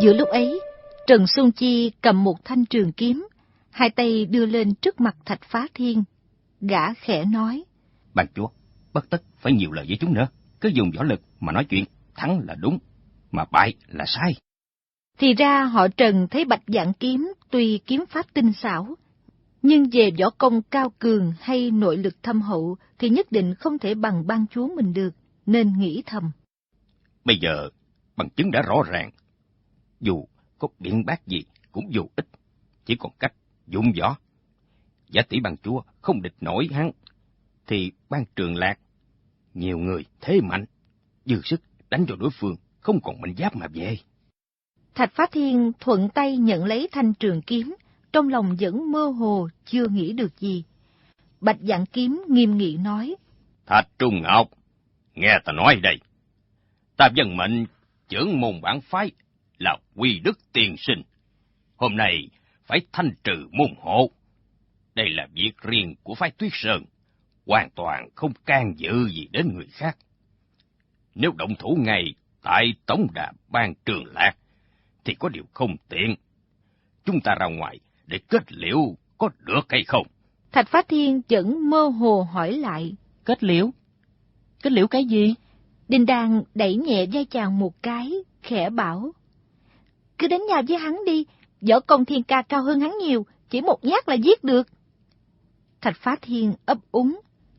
Giữa lúc ấy, Trần Xuân Chi cầm một thanh trường kiếm, hai tay đưa lên trước mặt Thạch Phá Thiên. Gã khẽ nói: Ban chúa, bất tất phải nhiều lời với chúng nữa, cứ dùng võ lực mà nói chuyện, thắng là đúng, mà bại là sai. Thì ra họ Trần thấy Bạch Vạn Kiếm tuy kiếm pháp tinh xảo, nhưng về võ công cao cường hay nội lực thâm hậu thì nhất định không thể bằng ban chúa mình được, nên nghĩ thầm. Bây giờ, bằng chứng đã rõ ràng, dù có biện bác gì cũng vô ích, chỉ còn cách dụng võ. Giả tỷ ban chúa không địch nổi hắn, thì ban Trường Lạc, nhiều người thế mạnh, dư sức đánh cho đối phương, không còn mệnh giáp mà về. Thạch Phá Thiên thuận tay nhận lấy thanh trường kiếm, trong lòng vẫn mơ hồ, chưa nghĩ được gì. Bạch Vạn Kiếm nghiêm nghị nói: Thạch Trung Ngọc, nghe ta nói đây. Ta dân mệnh trưởng môn bản phái là Quy Đức Tiên Sinh. Hôm nay phải thanh trừ môn hộ. Đây là việc riêng của phái Tuyết Sơn, hoàn toàn không can dự gì đến người khác. Nếu động thủ ngay tại tổng đà ban Trường Lạc, thì có điều không tiện. Chúng ta ra ngoài để kết liễu có được hay không? Thạch Phá Thiên vẫn mơ hồ hỏi lại: Kết liễu? Kết liễu cái gì? Đinh Đan đẩy nhẹ vai chàng một cái, khẽ bảo: Cứ đánh nhau với hắn đi, võ công Thiên Ca cao hơn hắn nhiều, chỉ một nhát là giết được. Thạch Phá Thiên ấp úng: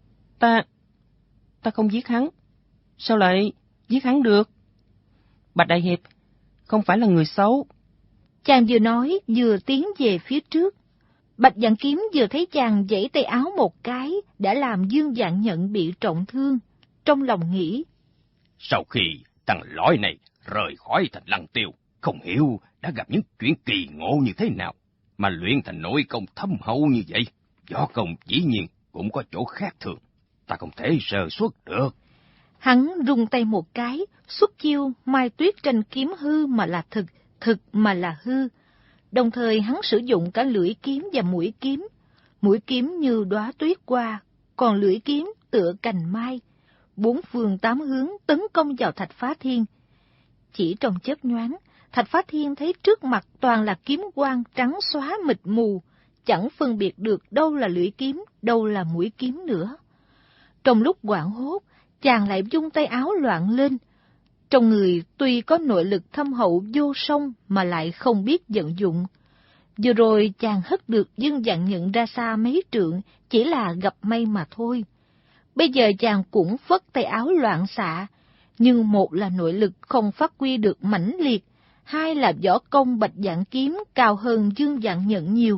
Ta không giết hắn. Sao lại giết hắn được? Bạch Đại Hiệp không phải là người xấu. Chàng vừa nói vừa tiến về phía trước. Bạch Vạn Kiếm vừa thấy chàng giãy tay áo một cái, đã làm Dương Vạn Nhận bị trọng thương. Trong lòng nghĩ: Sau khi thằng lõi này rời khỏi thành Lăng Tiêu, không hiểu đã gặp những chuyện kỳ ngộ như thế nào, mà luyện thành nội công thâm hậu như vậy. Võ công dĩ nhiên cũng có chỗ khác thường, ta không thể sơ suất được. Hắn rung tay một cái, xuất chiêu Mai Tuyết tranh kiếm hư mà là thực, thực mà là hư. Đồng thời hắn sử dụng cả lưỡi kiếm và mũi kiếm. Mũi kiếm như đóa tuyết qua, còn lưỡi kiếm tựa cành mai. Bốn phương tám hướng tấn công vào Thạch Phá Thiên. Chỉ trong chớp nhoáng, Thạch Phá Thiên thấy trước mặt toàn là kiếm quang trắng xóa mịt mù, chẳng phân biệt được đâu là lưỡi kiếm, đâu là mũi kiếm nữa. Trong lúc hoảng hốt, chàng lại vung tay áo loạn lên. Trong người tuy có nội lực thâm hậu vô song mà lại không biết vận dụng. Vừa rồi chàng hất được Dương Vạn Nhận ra xa mấy trượng, chỉ là gặp may mà thôi. Bây giờ chàng cũng phất tay áo loạn xạ, nhưng một là nội lực không phát huy được mãnh liệt, hai là võ công Bạch Vạn Kiếm cao hơn Dương Vạn Nhận nhiều.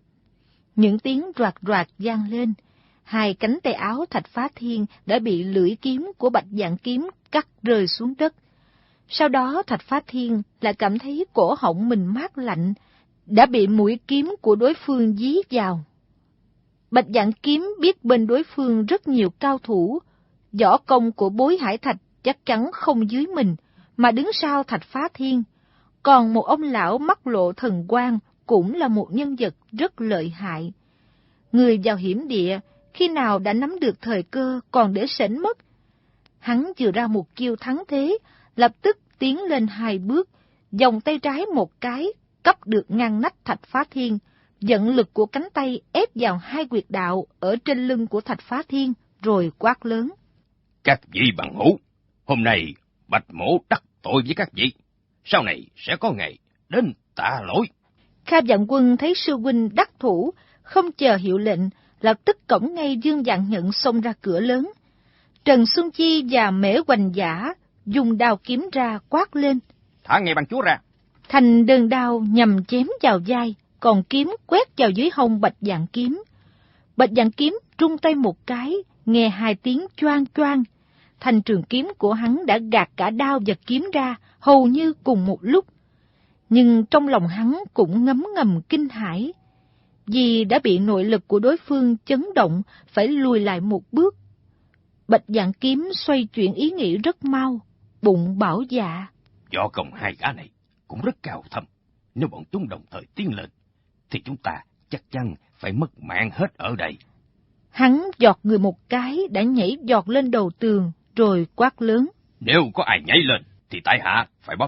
Những tiếng roạt roạt vang lên, hai cánh tay áo Thạch Phá Thiên đã bị lưỡi kiếm của Bạch Vạn Kiếm cắt rơi xuống đất. Sau đó Thạch Phá Thiên lại cảm thấy cổ họng mình mát lạnh, đã bị mũi kiếm của đối phương dí vào. Bạch Vạn Kiếm biết bên đối phương rất nhiều cao thủ, võ công của Bối Hải Thạch chắc chắn không dưới mình, mà đứng sau Thạch Phá Thiên. Còn một ông lão mắt lộ thần quang cũng là một nhân vật rất lợi hại. Người vào hiểm địa, khi nào đã nắm được thời cơ còn để sễnh mất. Hắn vừa ra một chiêu thắng thế, lập tức tiến lên hai bước, vòng tay trái một cái, cắp được ngang nách Thạch Phá Thiên, dẫn lực của cánh tay ép vào hai huyệt đạo ở trên lưng của Thạch Phá Thiên, rồi quát lớn: Các vị bằng hữu, hôm nay Bạch Mỗ đắc tội với các vị, sau này sẽ có ngày đến tạ lỗi. Kha Vạn Quân thấy sư huynh đắc thủ, không chờ hiệu lệnh, lập tức cõng ngay Dương Vạn Nhận xông ra cửa lớn. Trần Xuân Chi và Mễ Hoành Giả dùng đao kiếm ra quát lên: Thả ngay ban chúa ra. Thành đơn đao nhằm chém vào vai, còn kiếm quét vào dưới hông Bạch Vạn Kiếm. Bạch Vạn Kiếm trung tay một cái, nghe hai tiếng choang choang. Thanh trường kiếm của hắn đã gạt cả đao và kiếm ra, hầu như cùng một lúc. Nhưng trong lòng hắn cũng ngấm ngầm kinh hãi, vì đã bị nội lực của đối phương chấn động, phải lùi lại một bước. Bạch Vạn Kiếm xoay chuyển ý nghĩ rất mau, bụng bảo dạ: Võ công hai gã này cũng rất cao thâm, nếu bọn chúng đồng thời tiến lên, thì chúng ta chắc chắn phải mất mạng hết ở đây. Hắn giọt người một cái đã nhảy giọt lên đầu tường, rồi quát lớn: Nếu có ai nhảy lên, thì tại hạ phải bóp chết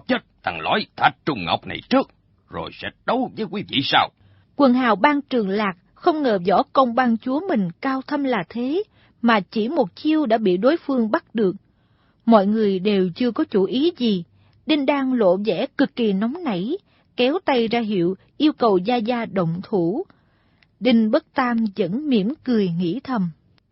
thằng lõi Thạch Trung Ngọc này trước, rồi sẽ đấu với quý vị sau. Quần hào Ban Trường Lạc không ngờ võ công ban chúa mình cao thâm là thế, mà chỉ một chiêu đã bị đối phương bắt được. Mọi người đều chưa có chủ ý gì. Đinh Đan lộ vẻ cực kỳ nóng nảy, kéo tay ra hiệu yêu cầu Gia Gia động thủ. Đinh Bất Tam vẫn mỉm cười nghĩ thầm.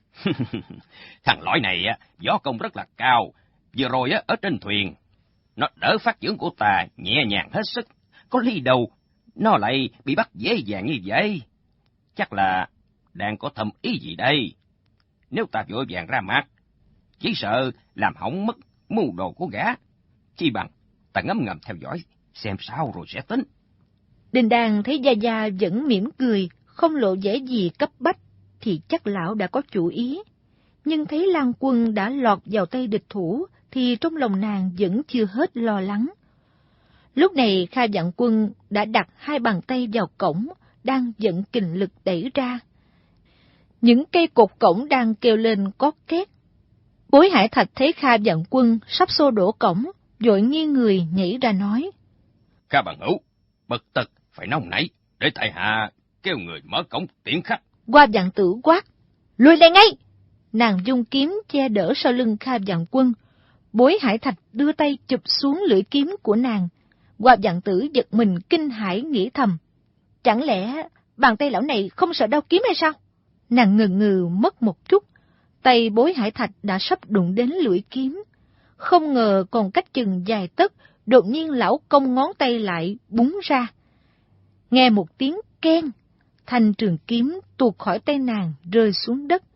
Thằng lõi này võ công rất là cao, vừa rồi ở trên thuyền, nó đỡ phát trưởng của ta nhẹ nhàng hết sức, có lý đâu nó lại bị bắt dễ dàng như vậy. Chắc là đang có thâm ý gì đây. Nếu ta vội vàng ra mặt, chỉ sợ làm hỏng mất mưu đồ của gã. Chi bằng ta ngấm ngầm theo dõi, xem sao rồi sẽ tính. Đinh Đan thấy Gia Gia vẫn mỉm cười, không lộ vẻ gì cấp bách, thì chắc lão đã có chủ ý. Nhưng thấy Lan Quân đã lọt vào tay địch thủ, thì trong lòng nàng vẫn chưa hết lo lắng. Lúc này Kha Vạn Quân đã đặt hai bàn tay vào cổng, đang vận kình lực đẩy ra. Những cây cột cổng đang kêu lên cót két. Bối Hải Thạch thấy Kha Vạn Quân sắp xô đổ cổng, vội nghiêng người nhảy ra nói. Kha bằng hữu, bất tật phải nóng nảy, để tại hạ kêu người mở cổng tiễn khách. Hoa Vạn Tử quát, lùi lại ngay! Nàng dung kiếm che đỡ sau lưng Kha Vạn Quân. Bối Hải Thạch đưa tay chụp xuống lưỡi kiếm của nàng. Hoa Vạn Tử giật mình kinh hãi nghĩ thầm. Chẳng lẽ bàn tay lão này không sợ đau kiếm hay sao? Nàng ngần ngừ mất một chút. Tay Bối Hải Thạch đã sắp đụng đến lưỡi kiếm. Không ngờ còn cách chừng vài tấc, đột nhiên lão cong ngón tay lại búng ra. Nghe một tiếng keng, thanh trường kiếm tuột khỏi tay nàng rơi xuống đất.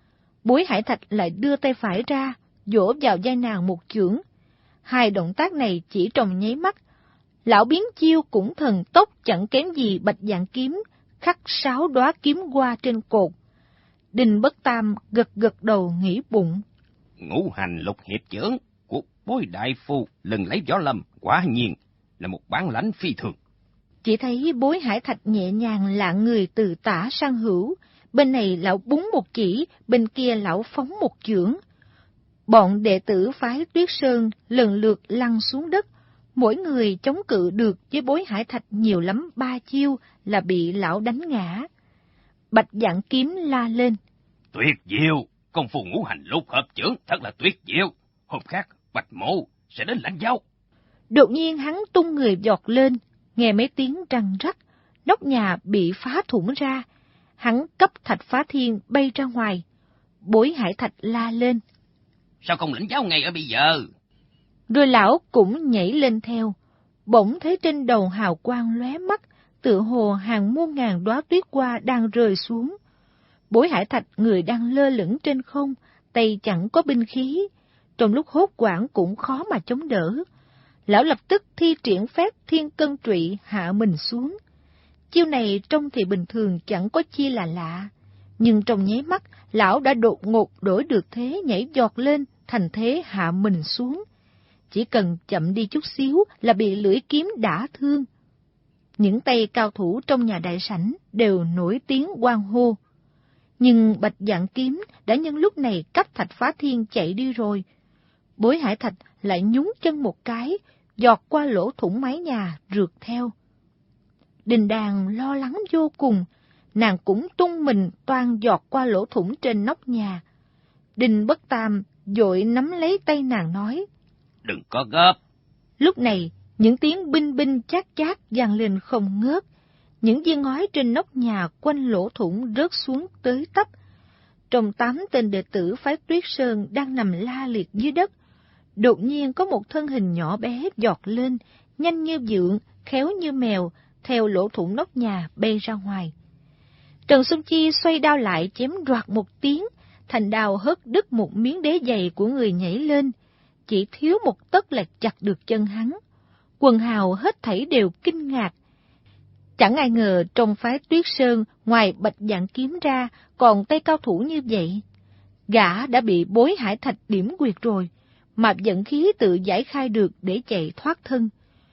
Bối Hải Thạch lại đưa tay phải ra, vỗ vào vai nàng một chưởng. Hai động tác này chỉ trong nháy mắt. Lão biến chiêu cũng thần tốc chẳng kém gì Bạch Dạng kiếm, khắc 6 đóa kiếm hoa trên cột. Đinh Bất Tam gật gật đầu nghĩ bụng. Ngũ hành lục hiệp chưởng của Bối đại phu lần lấy võ lâm quả nhiên là một bản lãnh phi thường. Chỉ thấy Bối Hải Thạch nhẹ nhàng lạ người từ tả sang hữu, bên này lão búng một chỉ, bên kia lão phóng một chưởng. Bọn đệ tử phái Tuyết Sơn lần lượt lăn xuống đất, mỗi người chống cự được với Bối Hải Thạch nhiều lắm 3 chiêu là bị lão đánh ngã. Bạch Dạng kiếm la lên. Tuyệt diệu, công phu ngũ hành lục hợp chưởng thật là tuyệt diệu. Hôm khác Bạch Mộ sẽ đến lãnh giáo. Đột nhiên hắn tung người vọt lên, nghe mấy tiếng răng rắc, nóc nhà bị phá thủng ra. Hắn cấp thạch phá thiên bay ra ngoài. Bối Hải Thạch la lên. Sao không lãnh giáo ngay ở bây giờ? Rồi lão cũng nhảy lên theo. Bỗng thấy trên đầu hào quang lóe mắt, tựa hồ hàng muôn ngàn đóa tuyết hoa đang rơi xuống. Bối Hải Thạch người đang lơ lửng trên không, tay chẳng có binh khí. Trong lúc hốt hoảng cũng khó mà chống đỡ. Lão lập tức thi triển phép thiên cân trụy hạ mình xuống. Chiêu này trông thì bình thường chẳng có chi là lạ. Nhưng trong nháy mắt, lão đã đột ngột đổi được thế nhảy giọt lên thành thế hạ mình xuống. Chỉ cần chậm đi chút xíu là bị lưỡi kiếm đả thương. Những tay cao thủ trong nhà đại sảnh đều nổi tiếng hoan hô. Nhưng Bạch Dạng kiếm đã nhân lúc này cấp thạch phá thiên chạy đi rồi. Bối Hải Thạch lại nhún chân một cái, giọt qua lỗ thủng mái nhà rượt theo. Đình Đàn lo lắng vô cùng, nàng cũng tung mình toan giọt qua lỗ thủng trên nóc nhà. Đinh Bất Tam vội nắm lấy tay nàng nói. Đừng có gấp. Lúc này, những tiếng binh binh chát chát vang lên không ngớt. Những viên ngói trên nóc nhà quanh lỗ thủng rớt xuống tới tấp. Trong 8 tên đệ tử phái Tuyết Sơn đang nằm la liệt dưới đất. Đột nhiên có một thân hình nhỏ bé giọt lên, nhanh như vượn, khéo như mèo, theo lỗ thủng nóc nhà bay ra ngoài. Trần Xuân Chi xoay đao lại chém đoạt một tiếng, thành đao hất đứt một miếng đế giày của người nhảy lên. Chỉ thiếu một tấc là chặt được chân hắn. Quần hào hết thảy đều kinh ngạc. Chẳng ai ngờ trong phái Tuyết Sơn ngoài Bạch Dạng kiếm ra còn tay cao thủ như vậy. Gã đã bị Bối Hải Thạch điểm quyệt rồi, mà vận khí tự giải khai được để chạy thoát thân.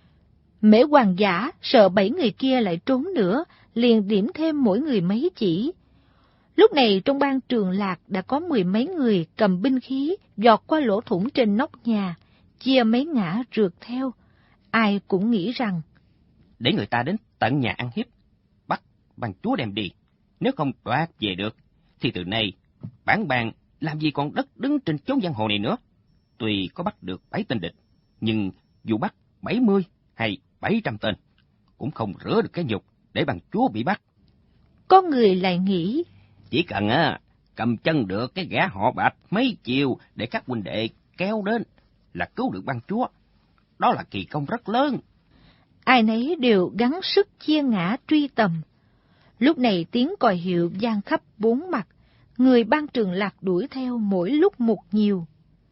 Mễ Hoàng giả sợ 7 người kia lại trốn nữa, liền điểm thêm mỗi người mấy chỉ. Lúc này trong ban Trường Lạc đã có 10 mấy người cầm binh khí giọt qua lỗ thủng trên nóc nhà, chia mấy ngã rượt theo. Ai cũng nghĩ rằng để người ta đến tận nhà ăn hiếp, bắt ban chúa đem đi. Nếu không đoạt về được, thì từ nay bản bàn làm gì còn đất đứng trên chốn giang hồ này nữa. Tuy có bắt được 7 tên địch, nhưng dù bắt 70 hay 700 tên, cũng không rửa được cái nhục để ban chúa bị bắt. có người lại nghĩ Chỉ cần cầm chân được cái gã họ Bạch mấy chiều để các huynh đệ kéo đến là cứu được ban chúa. Đó là kỳ công rất lớn. ai nấy đều gắng sức chia ngã truy tầm. Lúc này tiếng còi hiệu vang khắp bốn mặt, người Ban Trường Lạc đuổi theo mỗi lúc một nhiều.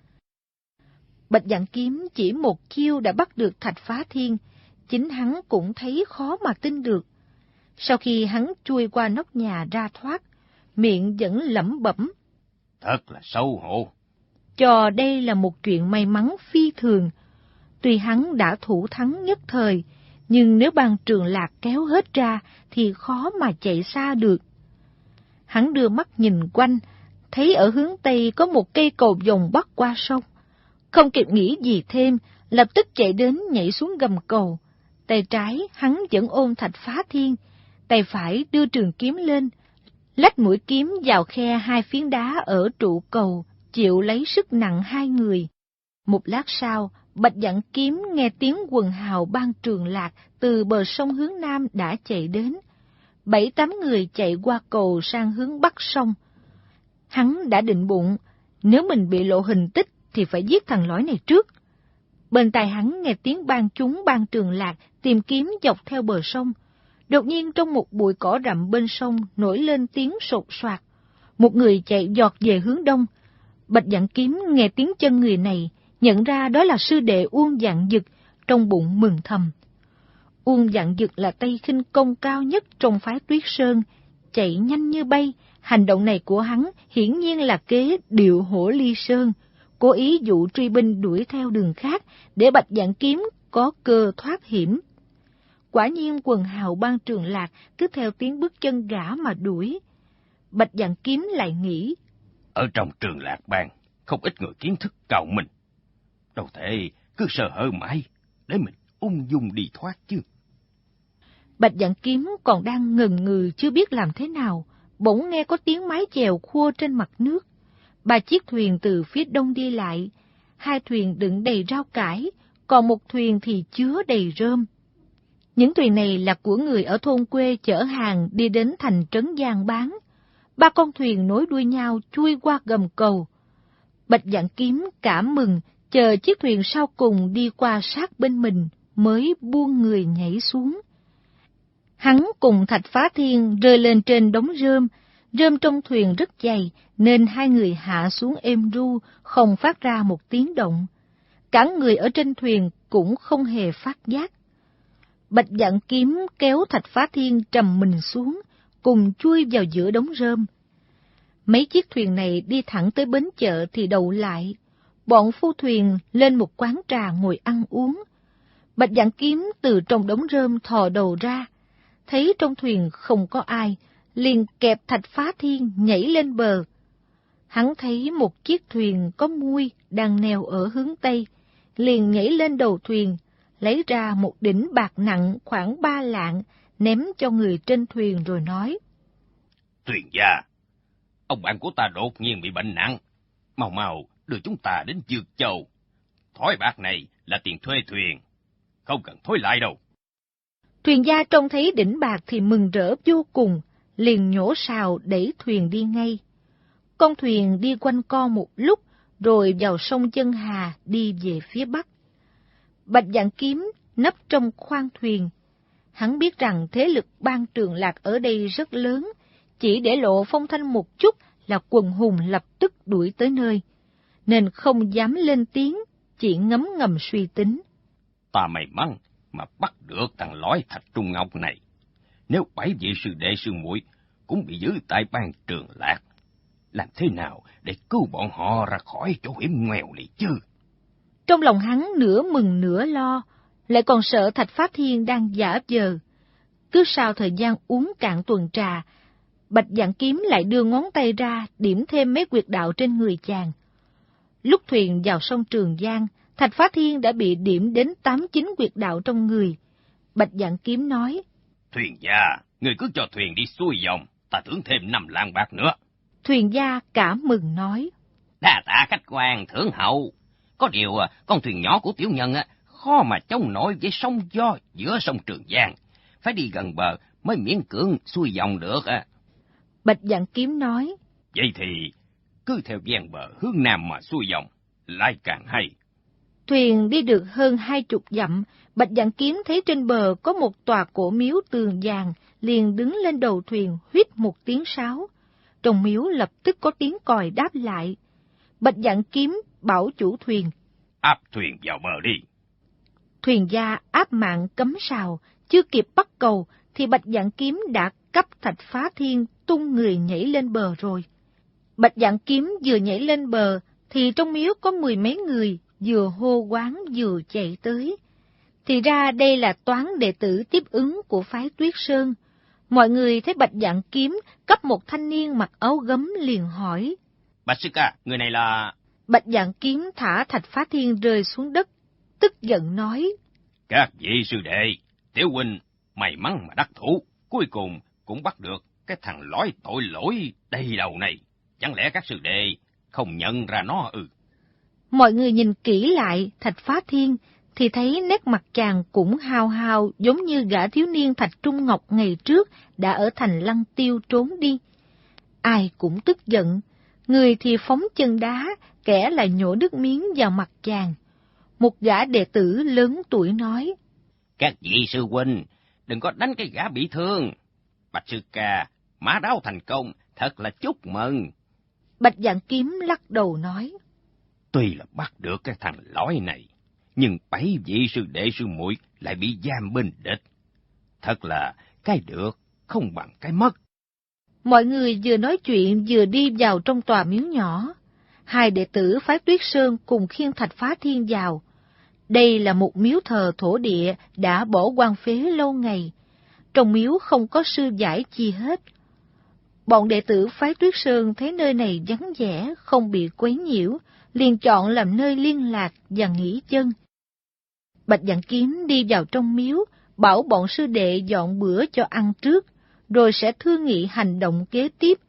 Bạch Dạn Kiếm chỉ một chiêu đã bắt được Thạch Phá Thiên, chính hắn cũng thấy khó mà tin được. Sau khi hắn chui qua nóc nhà ra thoát, miệng vẫn lẩm bẩm. Thật là xấu hổ. Cho đây là một chuyện may mắn phi thường. Tuy hắn đã thủ thắng nhất thời, nhưng nếu Ban Trường Lạc kéo hết ra thì khó mà chạy xa được. Hắn đưa mắt nhìn quanh, thấy ở hướng Tây có một cây cầu vòng bắc qua sông. Không kịp nghĩ gì thêm, lập tức chạy đến nhảy xuống gầm cầu. Tay trái hắn vẫn ôm Thạch Phá Thiên, tay phải đưa trường kiếm lên, lách mũi kiếm vào khe hai phiến đá ở trụ cầu, chịu lấy sức nặng hai người. Một lát sau, Bạch Dạn Kiếm nghe tiếng quần hào Ban Trường Lạc từ bờ sông hướng Nam đã chạy đến. 7-8 người chạy qua cầu sang hướng Bắc sông. Hắn đã định bụng, nếu mình bị lộ hình tích thì phải giết thằng lõi này trước. Bên tai hắn nghe tiếng ban chúng Ban Trường Lạc tìm kiếm dọc theo bờ sông. Đột nhiên trong một bụi cỏ rậm bên sông nổi lên tiếng sột soạt. Một người chạy giọt về hướng đông. Bạch Dạn Kiếm nghe tiếng chân người này, nhận ra đó là sư đệ Uông Vạn Dực, trong bụng mừng thầm. Uông Vạn Dực là tay khinh công cao nhất trong phái Tuyết Sơn, chạy nhanh như bay. Hành động này của hắn hiển nhiên là kế điệu hổ ly sơn, cố ý dụ truy binh đuổi theo đường khác để Bạch Dạn Kiếm có cơ thoát hiểm. Quả nhiên quần hào Ban Trường Lạc cứ theo tiếng bước chân gã mà đuổi. Bạch Dạn Kiếm lại nghĩ, ở trong Trường Lạc Bang không ít người kiến thức cao minh, đâu thể cứ sơ hở mãi để mình ung dung đi thoát chứ. Bạch Dạn Kiếm còn đang ngần ngừ chưa biết làm thế nào, bỗng nghe có tiếng mái chèo khua trên mặt nước. 3 chiếc thuyền từ phía đông đi lại, 2 thuyền đựng đầy rau cải, còn một thuyền thì chứa đầy rơm. Những thuyền này là của người ở thôn quê chở hàng đi đến thành trấn Giang bán. 3 con thuyền nối đuôi nhau chui qua gầm cầu. Bạch Dạn Kiếm cảm mừng, chờ chiếc thuyền sau cùng đi qua sát bên mình, mới buông người nhảy xuống. Hắn cùng Thạch Phá Thiên rơi lên trên đống rơm. Rơm trong thuyền rất dày, nên hai người hạ xuống êm ru, không phát ra một tiếng động. Cả người ở trên thuyền cũng không hề phát giác. Bạch Dạn Kiếm kéo Thạch Phá Thiên trầm mình xuống, cùng chui vào giữa đống rơm. Mấy chiếc thuyền này đi thẳng tới bến chợ thì đậu lại. Bọn phu thuyền lên một quán trà ngồi ăn uống. Bạch Dạn Kiếm từ trong đống rơm thò đầu ra, thấy trong thuyền không có ai, liền kẹp Thạch Phá Thiên nhảy lên bờ. Hắn thấy một chiếc thuyền có mui đang neo ở hướng Tây, liền nhảy lên đầu thuyền, lấy ra một đỉnh bạc nặng khoảng 3 lạng, ném cho người trên thuyền rồi nói. Thuyền gia, ông bạn của ta đột nhiên bị bệnh nặng, mau mau đưa chúng ta đến Dược Châu. Thỏi bạc này là tiền thuê thuyền, không cần thối lại đâu. Thuyền gia trông thấy đỉnh bạc thì mừng rỡ vô cùng, liền nhổ sào đẩy thuyền đi ngay. Con thuyền đi quanh co một lúc, rồi vào sông Chân Hà đi về phía bắc. Bạch Dạn Kiếm nấp trong khoang thuyền. Hắn biết rằng thế lực Ban Trường Lạc ở đây rất lớn, chỉ để lộ phong thanh một chút là quần hùng lập tức đuổi tới nơi, nên không dám lên tiếng, chỉ ngấm ngầm suy tính. Ta may mắn mà bắt được thằng lõi Thạch Trung Ngọc này. Nếu 7 vị sư đệ sư muội cũng bị giữ tại Ban Trường Lạc, làm thế nào để cứu bọn họ ra khỏi chỗ hiểm nghèo này chứ? Trong lòng hắn nửa mừng nửa lo, lại còn sợ Thạch Phá Thiên đang giả vờ. Cứ sau thời gian uống cạn tuần trà, Bạch Dạn Kiếm lại đưa ngón tay ra điểm thêm mấy quyệt đạo trên người chàng. Lúc thuyền vào sông Trường Giang, Thạch Phá Thiên đã bị điểm đến 89 quyệt đạo trong người. Bạch Dạn Kiếm nói, Thuyền gia, người cứ cho thuyền đi xuôi dòng, ta thưởng thêm 5 lạng bạc nữa. Thuyền gia cảm mừng nói, Đa tạ khách quan thưởng hậu. Có điều con thuyền nhỏ của tiểu nhân khó mà chống nổi với sóng gió giữa sông Trường Giang. Phải đi gần bờ mới miễn cưỡng xuôi dòng được. Bạch Dạn Kiếm nói, Vậy thì cứ theo ven bờ hướng nam mà xuôi dòng, lại càng hay. Thuyền đi được hơn 20 dặm, Bạch Dạn Kiếm thấy trên bờ có một tòa cổ miếu tường vàng, liền đứng lên đầu thuyền huýt một tiếng sáo. Trong miếu lập tức có tiếng còi đáp lại. Bạch Dạn Kiếm bảo chủ thuyền, Áp thuyền vào bờ đi. Thuyền gia áp mạng cấm sào, chưa kịp bắt cầu thì Bạch Dạn Kiếm đã cấp Thạch Phá Thiên tung người nhảy lên bờ rồi. Bạch Dạn Kiếm vừa nhảy lên bờ thì trong miếu có 10 mấy người vừa hô quán vừa chạy tới. Thì ra đây là toán đệ tử tiếp ứng của phái Tuyết Sơn. Mọi người thấy Bạch Dạn Kiếm cấp một thanh niên mặc áo gấm liền hỏi, Bạch sư ca, người này là... Bạch Dạn Kiếm thả Thạch Phá Thiên rơi xuống đất, tức giận nói, Các vị sư đệ, tiểu huynh may mắn mà đắc thủ, cuối cùng cũng bắt được cái thằng lõi tội lỗi đầy đầu này. Chẳng lẽ các sư đệ không nhận ra nó ư? Mọi người nhìn kỹ lại Thạch Phá Thiên thì thấy nét mặt chàng cũng hao hao giống như gã thiếu niên Thạch Trung Ngọc ngày trước đã ở thành Lăng Tiêu trốn đi. Ai cũng tức giận, người thì phóng chân đá, kẻ lại nhổ nước miếng vào mặt chàng. Một gã đệ tử lớn tuổi nói, Các vị sư huynh, đừng có đánh cái gã bị thương. Bạch sư ca, mã đáo thành công, thật là chúc mừng. Bạch Dạn Kiếm lắc đầu nói, Tuy là bắt được cái thằng lõi này, nhưng 7 vị sư đệ sư muội lại bị giam bên địch. Thật là cái được không bằng cái mất. Mọi người vừa nói chuyện vừa đi vào trong tòa miếu nhỏ. Hai đệ tử phái Tuyết Sơn cùng khiêng Thạch Phá Thiên vào. Đây là một miếu thờ thổ địa đã bỏ hoang phế lâu ngày. Trong miếu không có sư giải chi hết. Bọn đệ tử phái Tuyết Sơn thấy nơi này vắng vẻ, không bị quấy nhiễu, liền chọn làm nơi liên lạc và nghỉ chân. Bạch Dạn Kiếm đi vào trong miếu, bảo bọn sư đệ dọn bữa cho ăn trước, rồi sẽ thương nghị hành động kế tiếp.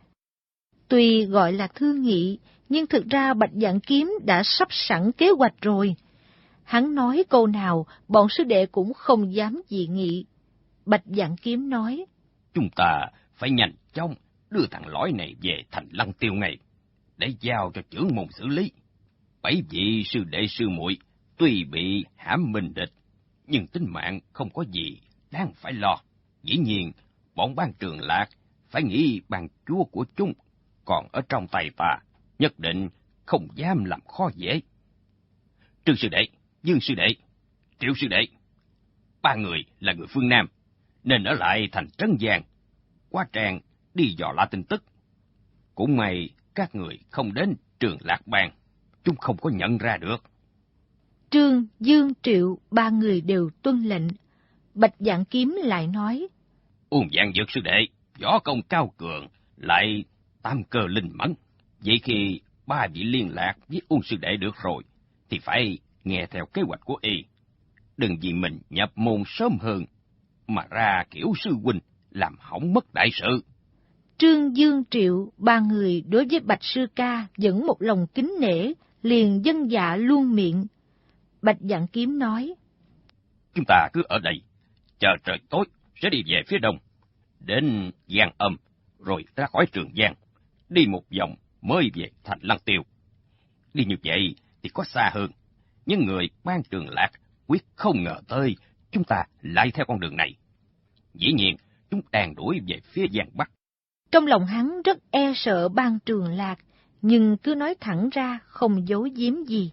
Tuy gọi là thương nghị, nhưng thực ra Bạch Dạn Kiếm đã sắp sẵn kế hoạch rồi. Hắn nói câu nào, bọn sư đệ cũng không dám dị nghị. Bạch Dạn Kiếm nói, Chúng ta phải nhanh chóng đưa thằng lõi này về thành Lăng Tiêu ngay, để giao cho trưởng môn xử lý. 7 vị sư đệ sư muội tuy bị hãm minh địch, nhưng tính mạng không có gì đáng phải lo. Dĩ nhiên, bọn Ban Trường Lạc phải nghĩ ban chúa của chúng còn ở trong tay ta, nhất định không dám làm khó dễ. Trương sư đệ, Dương sư đệ, Triệu sư đệ, 3 người là người phương Nam, nên ở lại thành Trấn Giang, Quá Trang đi dò la tin tức. Cũng may các người không đến Trường Lạc Bang, chúng không có nhận ra được. Trương, Dương, Triệu, 3 người đều tuân lệnh. Bạch Dạn Kiếm lại nói, Uông Vạn Dược sư đệ, võ công cao cường, lại tam cơ linh mẫn. Vậy khi 3 vị liên lạc với Uông sư đệ được rồi, thì phải nghe theo kế hoạch của y. Đừng vì mình nhập môn sớm hơn, mà ra kiểu sư huynh, làm hỏng mất đại sự. Trương, Dương, Triệu, 3 người đối với Bạch Sư Ca vẫn một lòng kính nể, liền dân dạ luôn miệng. Bạch Dạn Kiếm nói, Chúng ta cứ ở đây, chờ trời tối, sẽ đi về phía đông, đến Giang Âm, rồi ra khỏi Trường Giang, đi một vòng mới về thành Lăng Tiêu. Đi như vậy thì có xa hơn, nhưng người Ban Trường Lạc quyết không ngờ tới chúng ta lại theo con đường này. Dĩ nhiên, chúng đang đuổi về phía Giang Bắc. Trong lòng hắn rất e sợ Ban Trường Lạc, nhưng cứ nói thẳng ra không giấu giếm gì.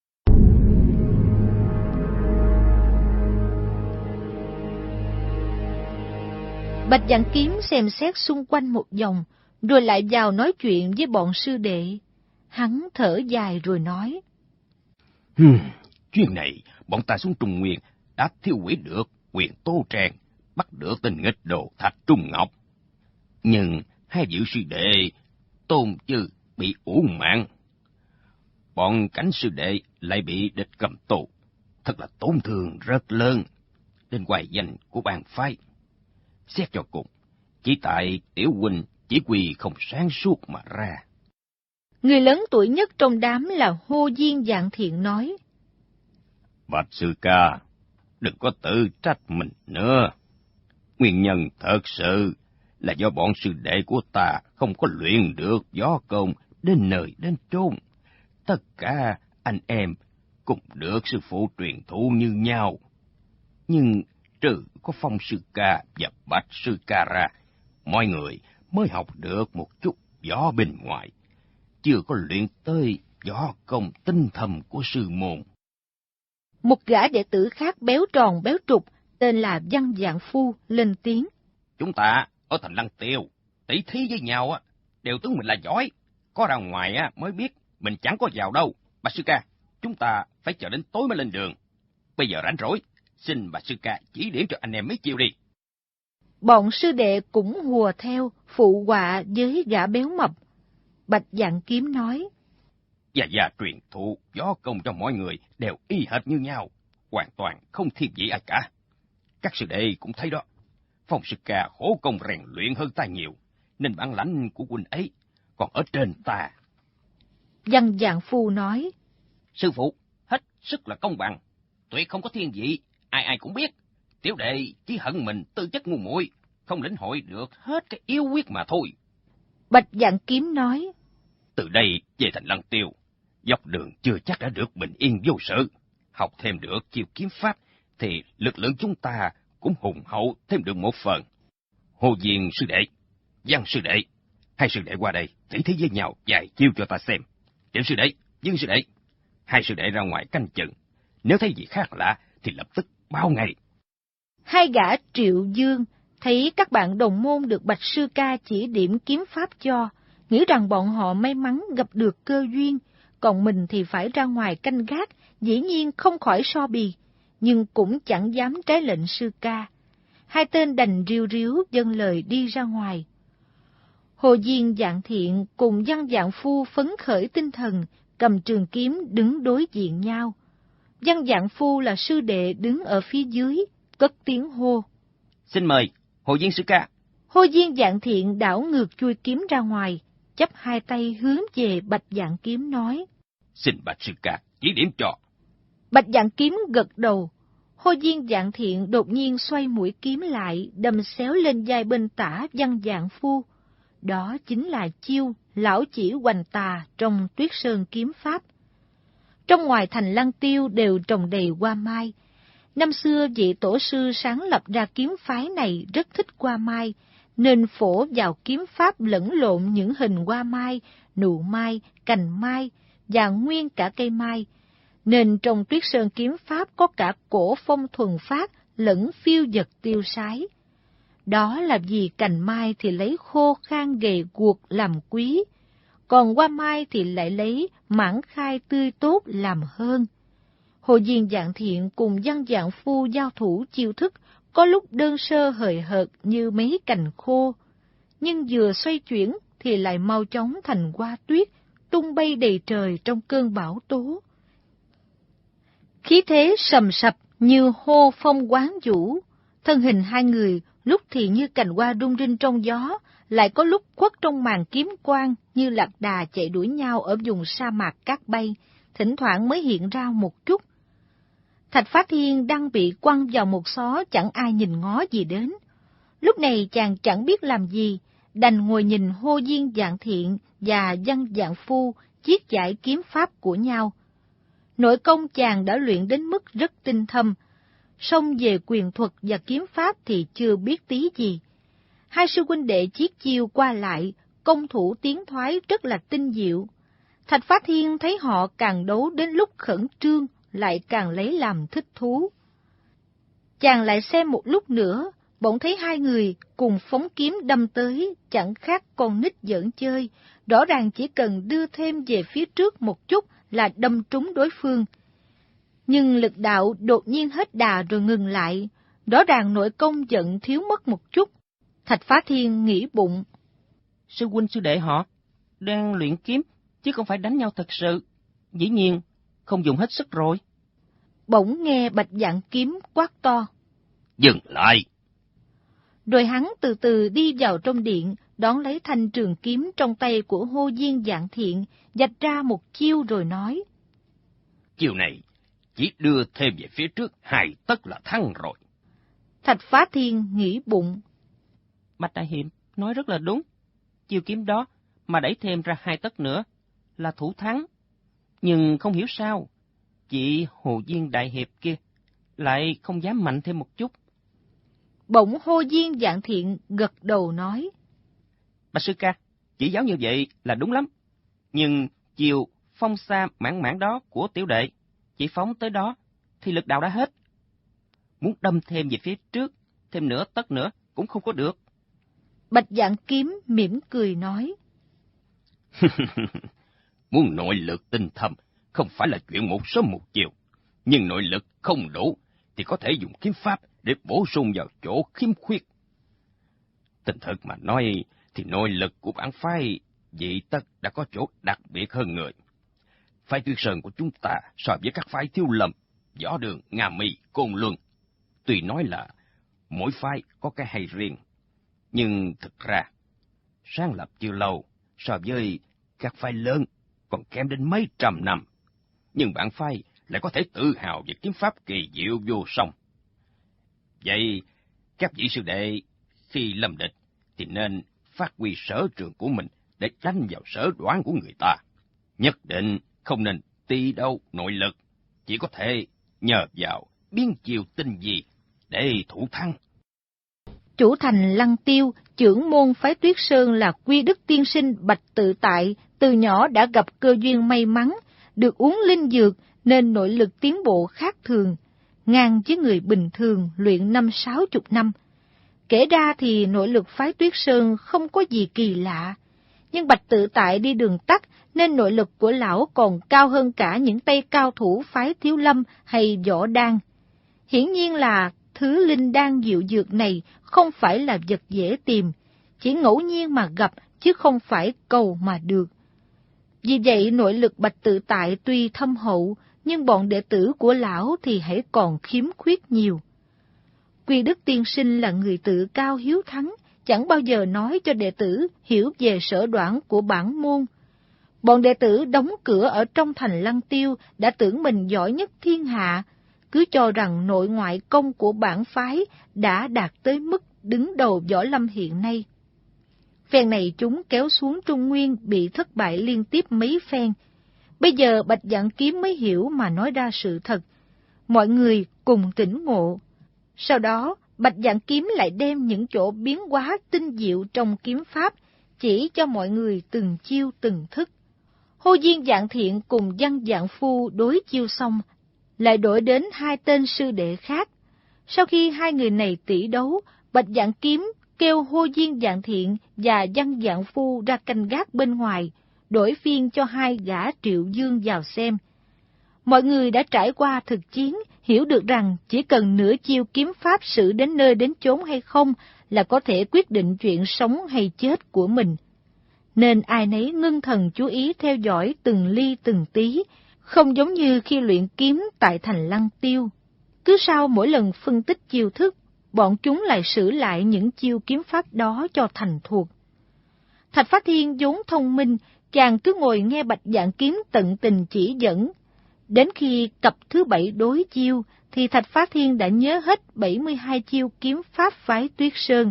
Bạch Dạn Kiếm xem xét xung quanh một vòng, rồi lại vào nói chuyện với bọn sư đệ. Hắn thở dài rồi nói, Chuyện này, bọn ta xuống Trung Nguyên đã thiêu hủy được quyền Tô Trang, bắt được tên nghịch đồ Thạch Trung Ngọc. Nhưng 2 vị sư đệ Tôn Chư bị uổng mạng. bọn Cảnh sư đệ lại bị địch cầm tù, thật là tổn thương rất lớn đến hoài danh của bang phái. Xét cho cùng, chỉ tại tiểu huynh chỉ huy không sáng suốt mà ra. Người lớn tuổi nhất trong đám là Hô Diên Dạng Thiện nói. Bạch sư ca, đừng có tự trách mình nữa. Nguyên nhân thật sự là do bọn sư đệ của ta không có luyện được võ công đến nơi đến chốn. Tất cả anh em cũng được sư phụ truyền thụ như nhau. Nhưng trừ có Phong sư ca và Bạch sư ca ra, mọi người mới học được một chút võ bên ngoài, chưa có luyện tới võ công tinh thâm của sư môn. Một gã đệ tử khác béo tròn béo trục, tên là Văn Dạng Phu, lên tiếng. Chúng ta ở thành Lăng Tiêu, tỷ thí với nhau á, đều tưởng mình là giỏi. Có ra ngoài á mới biết mình chẳng có vào đâu. Bà sư ca, chúng ta phải chờ đến tối mới lên đường. Bây giờ rảnh rỗi, xin bà sư ca chỉ điểm cho anh em mấy chiêu đi. Bọn sư đệ cũng hùa theo, phụ họa với gã béo mập. Bạch Dạng Kiếm nói. Gia truyền thụ võ công cho mọi người đều y hệt như nhau, hoàn toàn không thiên vị ai cả. Các sư đệ cũng thấy đó, Phong sư ca khổ công rèn luyện hơn ta nhiều, nên bản lãnh của huynh ấy còn ở trên ta. Văn Dạng Phu nói. Sư phụ, hết sức là công bằng, tuyệt không có thiên vị, ai ai cũng biết. Tiểu đệ chỉ hận mình tư chất ngu muội, không lĩnh hội được hết cái yếu quyết mà thôi. Bạch Dạng Kiếm nói. Từ đây về thành Lăng Tiêu, dọc đường chưa chắc đã được bình yên vô sự. Học thêm được chiêu kiếm pháp, thì lực lượng chúng ta cũng hùng hậu thêm được một phần. Hồ Diên sư đệ, Văn sư đệ, hai sư đệ qua đây tỉ thí với nhau vài chiêu cho ta xem. Triệu sư đệ, Dương sư đệ, hai sư đệ ra ngoài canh chừng, nếu thấy gì khác lạ thì lập tức báo ngay. Hai gã Triệu Dương thấy các bạn đồng môn được Bạch sư ca chỉ điểm kiếm pháp cho, nghĩ rằng bọn họ may mắn gặp được cơ duyên, còn mình thì phải ra ngoài canh gác, dĩ nhiên không khỏi so bì, nhưng cũng chẳng dám trái lệnh sư ca. Hai tên đành riu riu dâng lời đi ra ngoài. Hồ Diên Dạng Thiện cùng Văn Dạng Phu phấn khởi tinh thần, cầm trường kiếm đứng đối diện nhau. Văn Dạng Phu là sư đệ đứng ở phía dưới, cất tiếng hô. Xin mời, Hồ Diên sư ca. Hồ Diên Dạng Thiện đảo ngược chui kiếm ra ngoài, chắp hai tay hướng về Bạch Dạng Kiếm nói. Xin Bạch sư ca chỉ điểm cho. Bạch Dạng Kiếm gật đầu. Hồ Diên Dạng Thiện đột nhiên xoay mũi kiếm lại, đâm xéo lên vai bên tả Văn Dạng Phu. Đó chính là chiêu lão chỉ hoành tà trong Tuyết Sơn kiếm pháp. Trong ngoài thành Lăng Tiêu đều trồng đầy hoa mai. Năm xưa vị tổ sư sáng lập ra kiếm phái này rất thích hoa mai, nên phổ vào kiếm pháp lẫn lộn những hình hoa mai, nụ mai, cành mai và nguyên cả cây mai. Nên trong Tuyết Sơn kiếm pháp có cả cổ phong thuần phát lẫn phiêu dật tiêu sái. Đó là vì cành mai thì lấy khô khan gầy guộc làm quý, còn hoa mai thì lại lấy mãng khai tươi tốt làm hơn. Hồ Diên Dạng Thiện cùng Văn Dạng Phu giao thủ chiêu thức, có lúc đơn sơ hời hợt như mấy cành khô, nhưng vừa xoay chuyển thì lại mau chóng thành hoa tuyết, tung bay đầy trời trong cơn bão tố. Khí thế sầm sập như hô phong quán vũ, thân hình hai người lúc thì như cành hoa rung rinh trong gió, lại có lúc khuất trong màn kiếm quang như lạc đà chạy đuổi nhau ở vùng sa mạc cát bay, thỉnh thoảng mới hiện ra một chút. Thạch Phá Thiên đang bị quăng vào một xó chẳng ai nhìn ngó gì đến. Lúc này chàng chẳng biết làm gì, đành ngồi nhìn Hồ Diên Dạng Thiện và Văn Dạng Phu chiết giải kiếm pháp của nhau. Nội công chàng đã luyện đến mức rất tinh thâm, song về quyền thuật và kiếm pháp thì chưa biết tí gì. Hai sư huynh đệ chiết chiêu qua lại, công thủ tiến thoái rất là tinh diệu. Thạch Phá Thiên thấy họ càng đấu đến lúc khẩn trương, lại càng lấy làm thích thú. Chàng lại xem một lúc nữa, bỗng thấy hai người cùng phóng kiếm đâm tới, chẳng khác con nít giỡn chơi, rõ ràng chỉ cần đưa thêm về phía trước một chút là đâm trúng đối phương. Nhưng lực đạo đột nhiên hết đà rồi ngừng lại, rõ ràng nội công giận thiếu mất một chút. Thạch Phá Thiên nghĩ bụng. Sư huynh sư đệ họ đang luyện kiếm, chứ không phải đánh nhau thật sự. Dĩ nhiên, không dùng hết sức rồi. Bỗng nghe Bạch Dạn Kiếm quát to. Dừng lại! Rồi hắn từ từ đi vào trong điện, đón lấy thanh trường kiếm trong tay của Hô Diên Dạng Thiện, vạch ra một chiêu rồi nói. Chiêu này chỉ đưa thêm về phía trước 2 tấc là thắng rồi. Thạch Phá Thiên nghĩ bụng. Bạch Đại Hiệp nói rất là đúng. Chiêu kiếm đó mà đẩy thêm ra 2 tấc nữa là thủ thắng. Nhưng không hiểu sao, chị Hồ Diên Đại Hiệp kia lại không dám mạnh thêm một chút. Bỗng Hô Diên Dạng Thiện gật đầu nói. Bạch sư ca, chỉ giáo như vậy là đúng lắm. Nhưng chiều phong sa mãn mãn đó của tiểu đệ, chỉ phóng tới đó thì lực đạo đã hết. Muốn đâm thêm về phía trước, thêm nửa tấc nữa cũng không có được. Bạch Dạn Kiếm mỉm cười nói. Muốn nội lực tinh thâm không phải là chuyện một sớm một chiều, nhưng nội lực không đủ thì có thể dùng kiếm pháp để bổ sung vào chỗ khiếm khuyết. Tình thực mà nói thì nội lực của bản phái Dị Tất đã có chỗ đặc biệt hơn người. Phái Tuyết Sơn của chúng ta so với các phái Thiếu Lâm, Võ Đường, Nga Mi, Côn Luân, tuy nói là mỗi phái có cái hay riêng, nhưng thực ra sáng lập chưa lâu so với các phái lớn còn kém đến mấy trăm năm. Nhưng bản phái lại có thể tự hào về kiếm pháp kỳ diệu vô song. Vậy các vị sư đệ khi lâm địch thì nên phát huy sở trường của mình để đánh vào sở đoán của người ta. Nhất định không nên ti đâu nội lực, chỉ có thể nhờ vào biến chiều tinh vi để thủ thắng. Chủ thành Lăng Tiêu, trưởng môn phái Tuyết Sơn là Quy Đức tiên sinh Bạch Tự Tại, từ nhỏ đã gặp cơ duyên may mắn, được uống linh dược nên nội lực tiến bộ khác thường, ngang với người bình thường luyện 50-60 năm. Kể ra thì nội lực phái Tuyết Sơn không có gì kỳ lạ, nhưng Bạch Tự Tại đi đường tắt nên nội lực của lão còn cao hơn cả những tay cao thủ phái Thiếu Lâm hay Võ Đan. Hiển nhiên là thứ linh đan diệu dược này không phải là vật dễ tìm, chỉ ngẫu nhiên mà gặp chứ không phải cầu mà được. Vì vậy nội lực Bạch Tự Tại tuy thâm hậu, nhưng bọn đệ tử của lão thì hãy còn khiếm khuyết nhiều. Quy Đức tiên sinh là người tự cao hiếu thắng, chẳng bao giờ nói cho đệ tử hiểu về sở đoản của bản môn. Bọn đệ tử đóng cửa ở trong thành Lăng Tiêu đã tưởng mình giỏi nhất thiên hạ, cứ cho rằng nội ngoại công của bản phái đã đạt tới mức đứng đầu võ lâm hiện nay. Phen này chúng kéo xuống Trung Nguyên bị thất bại liên tiếp mấy phen. Bây giờ Bạch Dạn Kiếm mới hiểu mà nói ra sự thật. Mọi người cùng tỉnh ngộ. Sau đó, Bạch Dạn Kiếm lại đem những chỗ biến hóa tinh diệu trong kiếm pháp chỉ cho mọi người từng chiêu từng thức. Hô Diên Dạng Thiện cùng Văn Dạng Phu đối chiêu xong, lại đổi đến 2 tên sư đệ khác. Sau khi 2 người này tỷ đấu, Bạch Dạn Kiếm kêu Hô Diên Dạng Thiện và Văn Dạng Phu ra canh gác bên ngoài, đổi phiên cho 2 gã Triệu Dương vào xem. Mọi người đã trải qua thực chiến, hiểu được rằng chỉ cần nửa chiêu kiếm pháp xử đến nơi đến chốn hay không là có thể quyết định chuyện sống hay chết của mình. Nên ai nấy ngưng thần chú ý theo dõi từng ly từng tí, không giống như khi luyện kiếm tại thành Lăng Tiêu. Cứ sau mỗi lần phân tích chiêu thức, bọn chúng lại sử lại những chiêu kiếm pháp đó cho thành thuộc. Thạch Phá Thiên vốn thông minh, chàng cứ ngồi nghe Bạch Dạn Kiếm tận tình chỉ dẫn. Đến khi cặp thứ 7 đối chiêu, thì Thạch Phá Thiên đã nhớ hết 72 chiêu kiếm pháp phái Tuyết Sơn.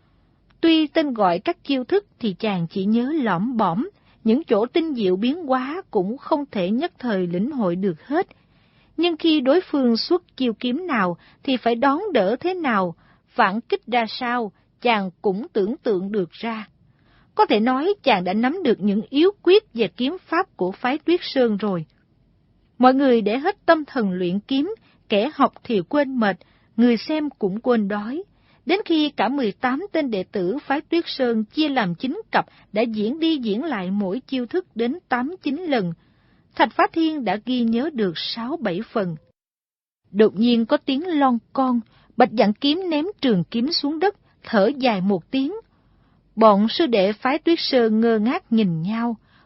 Tuy tên gọi các chiêu thức thì chàng chỉ nhớ lõm bõm, những chỗ tinh diệu biến hóa cũng không thể nhất thời lĩnh hội được hết. Nhưng khi đối phương xuất chiêu kiếm nào thì phải đón đỡ thế nào, phản kích ra sao, chàng cũng tưởng tượng được ra. Có thể nói chàng đã nắm được những yếu quyết về kiếm pháp của phái Tuyết Sơn rồi. Mọi người để hết tâm thần luyện kiếm, kẻ học thì quên mệt, người xem cũng quên đói. Đến khi cả 18 tên đệ tử phái Tuyết Sơn chia làm 9 cặp đã diễn đi diễn lại mỗi chiêu thức đến 8-9 lần, Thạch Phá Thiên đã ghi nhớ được 6-7 phần. Đột nhiên có tiếng lon con, Bạch Dạn Kiếm ném trường kiếm xuống đất, thở dài một tiếng. Bọn sư đệ phái Tuyết Sơn ngơ ngác nhìn nhau,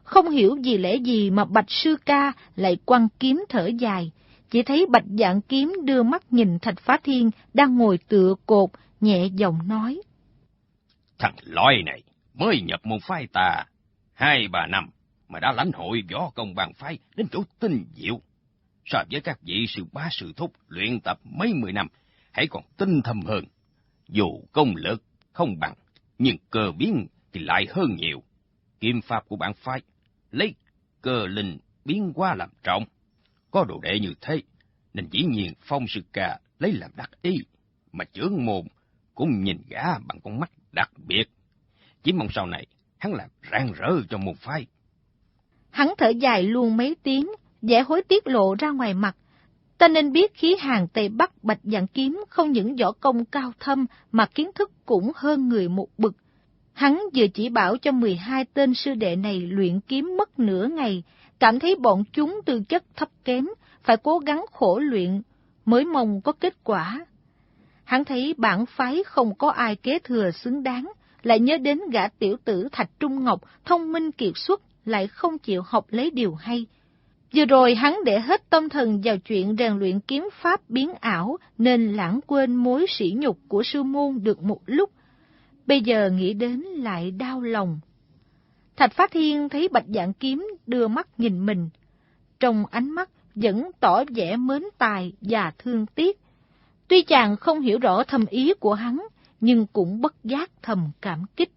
Không hiểu vì lẽ gì mà Bạch Sư Ca lại quăng kiếm thở dài. Chỉ thấy Bạch Dạng Kiếm đưa mắt nhìn Thạch Phá Thiên đang ngồi tựa cột, nhẹ giọng nói. Thằng loi này mới nhập môn phái ta 2-3 năm mà đã lãnh hội võ công bàn phái đến chỗ tinh diệu. So với các vị sư bá sư thúc luyện tập mấy 10 năm, hãy còn tinh thâm hơn. Dù công lực không bằng, nhưng cơ biến thì lại hơn nhiều. Kiếm pháp của bản phái lấy cơ linh biến hóa làm trọng. Có đồ đệ như thế, nên dĩ nhiên Phong Sư Ca lấy làm đắc ý, mà trưởng môn cũng nhìn gã bằng con mắt đặc biệt. Chỉ mong sau này hắn làm rạng rỡ cho môn phái. Hắn thở dài luôn mấy tiếng, vẻ hối tiếc lộ ra ngoài mặt. Ta nên biết khí hàng Tây Bắc Bạch Dạng Kiếm không những võ công cao thâm mà kiến thức cũng hơn người một bậc. Hắn vừa chỉ bảo cho 12 tên sư đệ này luyện kiếm mất nửa ngày, cảm thấy bọn chúng tư chất thấp kém, phải cố gắng khổ luyện mới mong có kết quả. Hắn thấy bản phái không có ai kế thừa xứng đáng, lại nhớ đến gã tiểu tử Thạch Trung Ngọc thông minh kiệt xuất, lại không chịu học lấy điều hay. Vừa rồi hắn để hết tâm thần vào chuyện rèn luyện kiếm pháp biến ảo, nên lãng quên mối sỉ nhục của sư môn được một lúc. Bây giờ nghĩ đến lại đau lòng. Thạch Phá Thiên thấy Bạch Dạng Kiếm đưa mắt nhìn mình, trong ánh mắt vẫn tỏ vẻ mến tài và thương tiếc. Tuy chàng không hiểu rõ thâm ý của hắn, nhưng cũng bất giác thầm cảm kích.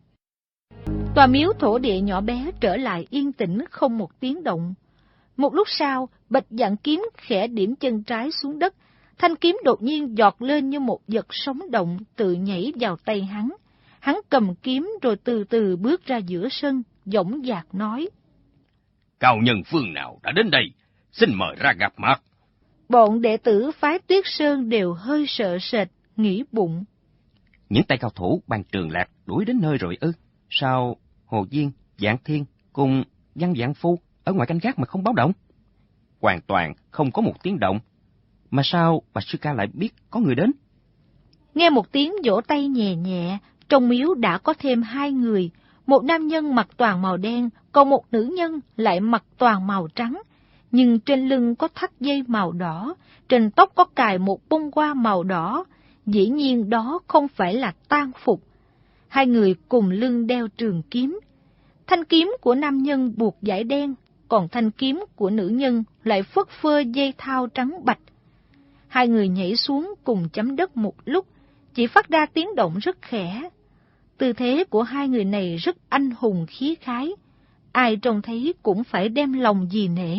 Tòa miếu thổ địa nhỏ bé trở lại yên tĩnh không một tiếng động. Một lúc sau, Bạch Dạng Kiếm khẽ điểm chân trái xuống đất, thanh kiếm đột nhiên giọt lên như một vật sống động tự nhảy vào tay hắn. Hắn cầm kiếm rồi từ từ bước ra giữa sân, dõng dạc nói. Cao nhân phương nào đã đến đây, xin mời ra gặp mặt. Bọn đệ tử phái Tuyết Sơn đều hơi sợ sệt, nghĩ bụng. Những tay cao thủ Bàn Trường Lạc đuổi đến nơi rồi ư? Sao Hồ Diên, Dạng Thiên cùng Văn Dạng Phu ở ngoài canh gác mà không báo động? Hoàn toàn không có một tiếng động. Mà sao Bạch Sư Ca lại biết có người đến? Nghe một tiếng vỗ tay nhẹ nhẹ, trong miếu đã có thêm 2 người. Một nam nhân mặc toàn màu đen, còn một nữ nhân lại mặc toàn màu trắng. Nhưng trên lưng có thắt dây màu đỏ, trên tóc có cài một bông hoa màu đỏ. Dĩ nhiên đó không phải là tang phục. 2 người cùng lưng đeo trường kiếm. Thanh kiếm của nam nhân buộc dải đen, còn thanh kiếm của nữ nhân lại phất phơ dây thao trắng bạch. 2 người nhảy xuống cùng chấm đất một lúc, chỉ phát ra tiếng động rất khẽ. Tư thế của 2 người này rất anh hùng khí khái, ai trông thấy cũng phải đem lòng dì nể.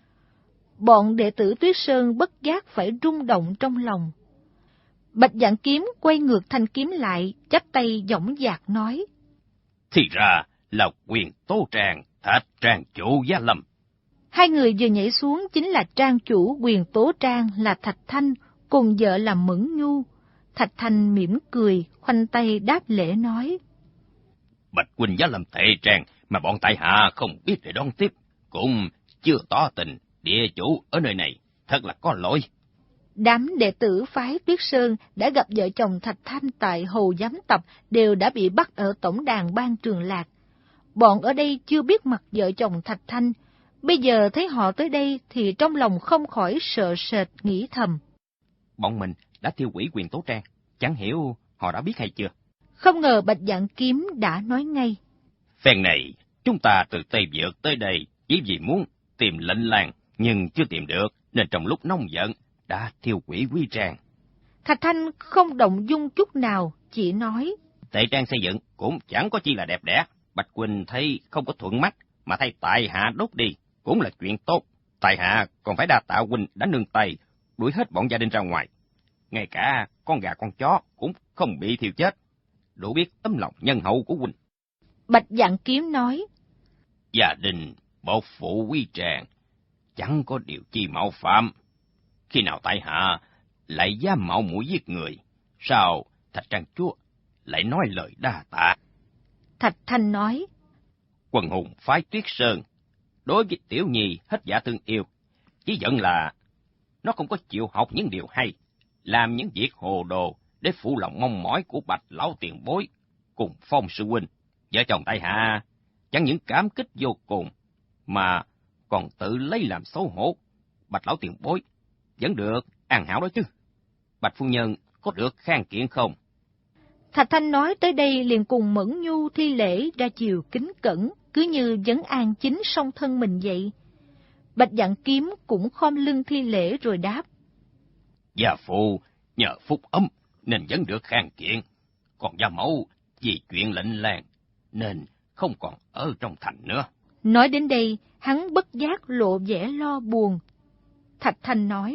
Bọn đệ tử Tuyết Sơn bất giác phải rung động trong lòng. Bạch Dạng Kiếm quay ngược thanh kiếm lại, chắp tay dõng dạc nói. Thì ra là Quyền Tố Trang, Thạch Trang chủ Giá Lâm. 2 người vừa nhảy xuống chính là trang chủ Quyền Tố Trang là Thạch Thanh, cùng vợ là Mẫn Nhu. Thạch Thanh mỉm cười, khoanh tay đáp lễ nói. Bạch huynh Giá Lâm thệ trang mà bọn tại hạ không biết để đón tiếp, cũng chưa tỏ tình địa chủ ở nơi này, thật là có lỗi. Đám đệ tử phái Tuyết Sơn đã gặp vợ chồng Thạch Thanh tại Hầu Giám Tập đều đã bị bắt ở tổng đàn Ban Trường Lạc. Bọn ở đây chưa biết mặt vợ chồng Thạch Thanh, bây giờ thấy họ tới đây thì trong lòng không khỏi sợ sệt nghĩ thầm. Bọn mình đã tiêu hủy Quyền Tố Trang, chẳng hiểu họ đã biết hay chưa? Không ngờ Bạch Dạng Kiếm đã nói ngay. Phen này, chúng ta từ Tây Vượt tới đây chỉ vì muốn tìm lệnh làng, nhưng chưa tìm được, nên trong lúc nóng giận đã tiêu hủy Quý Trang. Thạch Thanh không động dung chút nào, chỉ nói. Tệ trang xây dựng cũng chẳng có chi là đẹp đẽ. Bạch huynh thấy không có thuận mắt, mà thay tại hạ đốt đi, cũng là chuyện tốt. Tại hạ còn phải đa tạ huynh đã nương tay, đuổi hết bọn gia đình ra ngoài. Ngay cả con gà con chó cũng không bị thiêu chết. Đủ biết tấm lòng nhân hậu của huynh. Bạch Dạng Kiếm nói. Gia đình bột phụ Quý Trang chẳng có điều chi mạo phạm. Khi nào tại hạ lại dám mạo muội giết người, sao Thạch Trang chúa lại nói lời đa tạ? Thạch Thanh nói. Quần hùng phái Tuyết Sơn đối với Tiểu Nhi hết dạ thương yêu, chỉ giận là nó không có chịu học những điều hay, làm những việc hồ đồ để phụ lòng mong mỏi của Bạch lão tiền bối cùng Phong sư huynh. Vợ chồng tại hạ chẳng những cảm kích vô cùng, mà còn tự lấy làm xấu hổ. Bạch lão tiền bối, vẫn được an hảo đó chứ. Bạch phu nhân có được khang kiện không? Thạch Thanh nói tới đây liền cùng Mẫn Nhu thi lễ ra chiều kính cẩn, cứ như vấn an chính song thân mình vậy. Bạch Dạn Kiếm cũng khom lưng thi lễ rồi đáp. Gia phụ nhờ phúc ấm nên vẫn được khang kiện, còn gia mẫu vì chuyện lệnh làng nên không còn ở trong thành nữa. Nói đến đây, hắn bất giác lộ vẻ lo buồn. Thạch Thanh nói.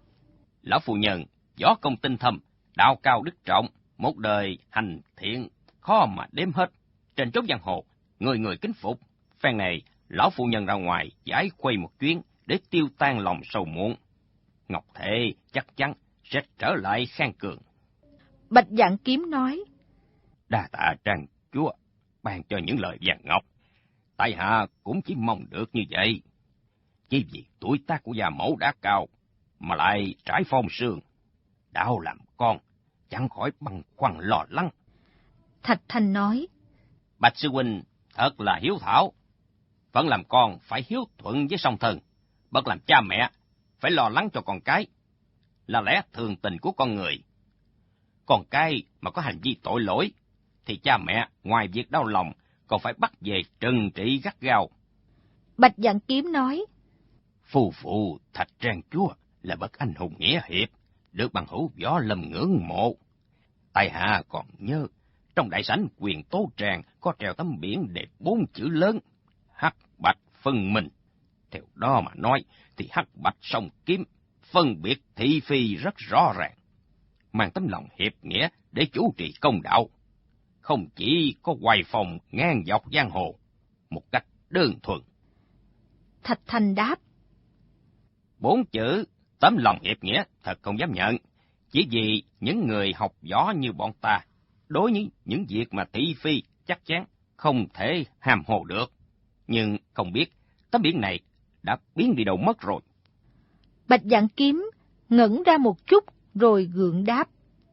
Lão phu nhân võ công tinh thâm, đạo cao đức trọng, một đời hành thiện khó mà đếm hết. Trên chốn giang hồ, người người kính phục. Phen này lão phu nhân ra ngoài giải khuây một chuyến để tiêu tan lòng sầu muộn. Ngọc Thệ chắc chắn sẽ trở lại khang cường. Bạch Dạn Kiếm nói. Đa tạ Trang chúa ban cho những lời vàng ngọc. Tại hạ cũng chỉ mong được như vậy. Chỉ vì tuổi tác của gia mẫu đã cao, mà lại trải phong sương, đau làm con, chẳng khỏi băn khoăn lo lắng. Thạch Thanh nói. Bạch sư huynh thật là hiếu thảo. Vẫn làm con phải hiếu thuận với song thân, bất làm cha mẹ phải lo lắng cho con cái, là lẽ thường tình của con người. Con cái mà có hành vi tội lỗi, thì cha mẹ ngoài việc đau lòng còn phải bắt về trừng trị gắt gao. Bạch Dạn Kiếm nói. Phu phụ Thạch Trang chúa là bậc anh hùng nghĩa hiệp, được bằng hữu Võ Lâm ngưỡng mộ. Tại hạ còn nhớ, trong đại sảnh Quyền Tố Tràng có treo tấm biển để 4 chữ lớn: hắc bạch phân minh. Theo đó mà nói, thì hắc bạch song kiếm phân biệt thị phi rất rõ ràng, mang tấm lòng hiệp nghĩa để chủ trì công đạo, không chỉ có hoài phong ngang dọc giang hồ một cách đơn thuần. Thạch Thanh đáp. 4 chữ tấm lòng hiệp nghĩa thật không dám nhận, chỉ vì những người học võ như bọn ta, đối với những việc mà thị phi chắc chắn không thể hàm hồ được. Nhưng không biết tấm biển này đã biến đi đâu mất rồi. Bạch Dạn Kiếm ngẩn ra một chút rồi gượng đáp.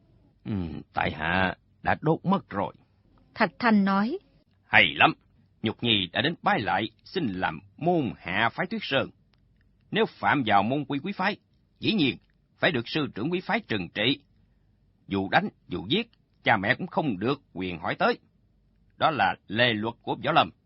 Tại hạ đã đốt mất rồi. Thạch Thanh nói. Hay lắm, Nhục Nhi đã đến bái lại xin làm môn hạ phái Tuyết Sơn. Nếu phạm vào môn quy quý phái, dĩ nhiên phải được sư trưởng quý phái trừng trị. Dù đánh, dù giết, cha mẹ cũng không được quyền hỏi tới. Đó là lề luật của võ lâm.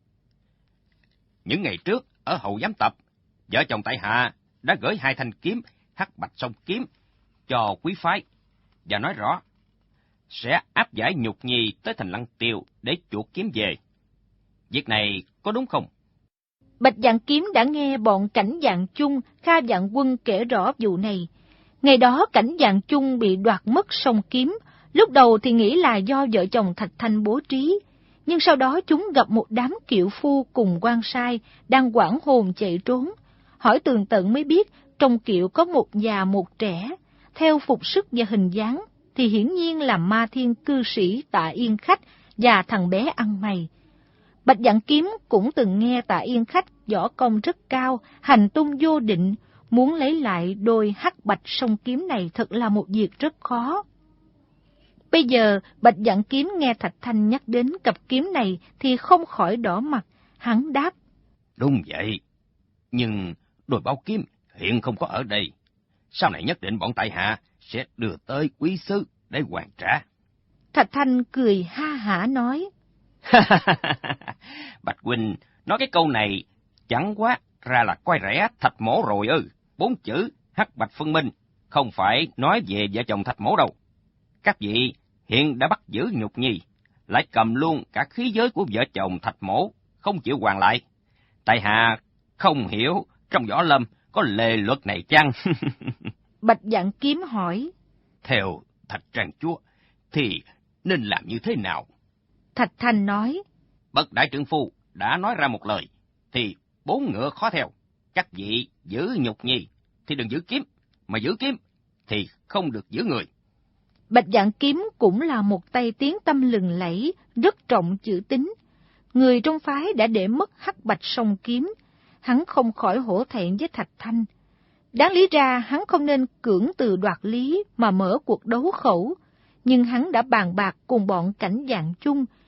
Những ngày trước, ở hậu giám tập, vợ chồng tại hạ đã gửi 2 thanh kiếm hắc bạch song kiếm cho quý phái và nói rõ sẽ áp giải Nhục Nhi tới thành Lăng Tiêu để chuộc kiếm về. Việc này có đúng không? Bạch Dạn Kiếm đã nghe bọn Cảnh Dạng Chung, Kha Dạng Quân kể rõ vụ này. Ngày đó Cảnh Dạng Chung bị đoạt mất song kiếm, lúc đầu thì nghĩ là do vợ chồng Thạch Thanh bố trí, nhưng sau đó chúng gặp một đám kiệu phu cùng quan sai đang hoảng hồn chạy trốn. Hỏi tường tận mới biết trong kiệu có một già một trẻ, theo phục sức và hình dáng thì hiển nhiên là Ma Thiên cư sĩ Tạ Yên Khách và thằng bé ăn mày. Bạch Dạn Kiếm cũng từng nghe Tạ Yên Khách võ công rất cao, hành tung vô định, muốn lấy lại đôi hắc bạch song kiếm này thật là một việc rất khó. Bây giờ Bạch Dạn Kiếm nghe Thạch Thanh nhắc đến cặp kiếm này thì không khỏi đỏ mặt, hắn đáp. Đúng vậy, nhưng đôi bảo kiếm hiện không có ở đây. Sau này nhất định bọn tại hạ sẽ đưa tới quý sứ để hoàn trả. Thạch Thanh cười ha hả nói. Bạch huynh nói cái câu này chẳng quá ra là coi rẻ Thạch Mỗ rồi ư. 4 chữ hắc bạch phân minh không phải nói về vợ chồng Thạch Mỗ đâu. Các vị hiện đã bắt giữ Nhục Nhi, lại cầm luôn cả khí giới của vợ chồng Thạch Mỗ, không chịu hoàn lại. Tại hạ không hiểu trong võ lâm có lề luật này chăng? Bạch Dạn Kiếm hỏi. Theo Thạch Trang chúa thì nên làm như thế nào? Thạch Thanh nói. Bậc đại trượng phu đã nói ra một lời, thì 4 ngựa khó theo. Các vị giữ Nhục Nhi thì đừng giữ kiếm, mà giữ kiếm thì không được giữ người. Bạch Dạn Kiếm cũng là một tay tiếng tâm lừng lẫy, rất trọng chữ tín. Người trong phái đã để mất hắc bạch song kiếm, hắn không khỏi hổ thẹn với Thạch Thanh. Đáng lý ra hắn không nên cưỡng từ đoạt lý mà mở cuộc đấu khẩu, nhưng hắn đã bàn bạc cùng bọn Cảnh Dạng Chung,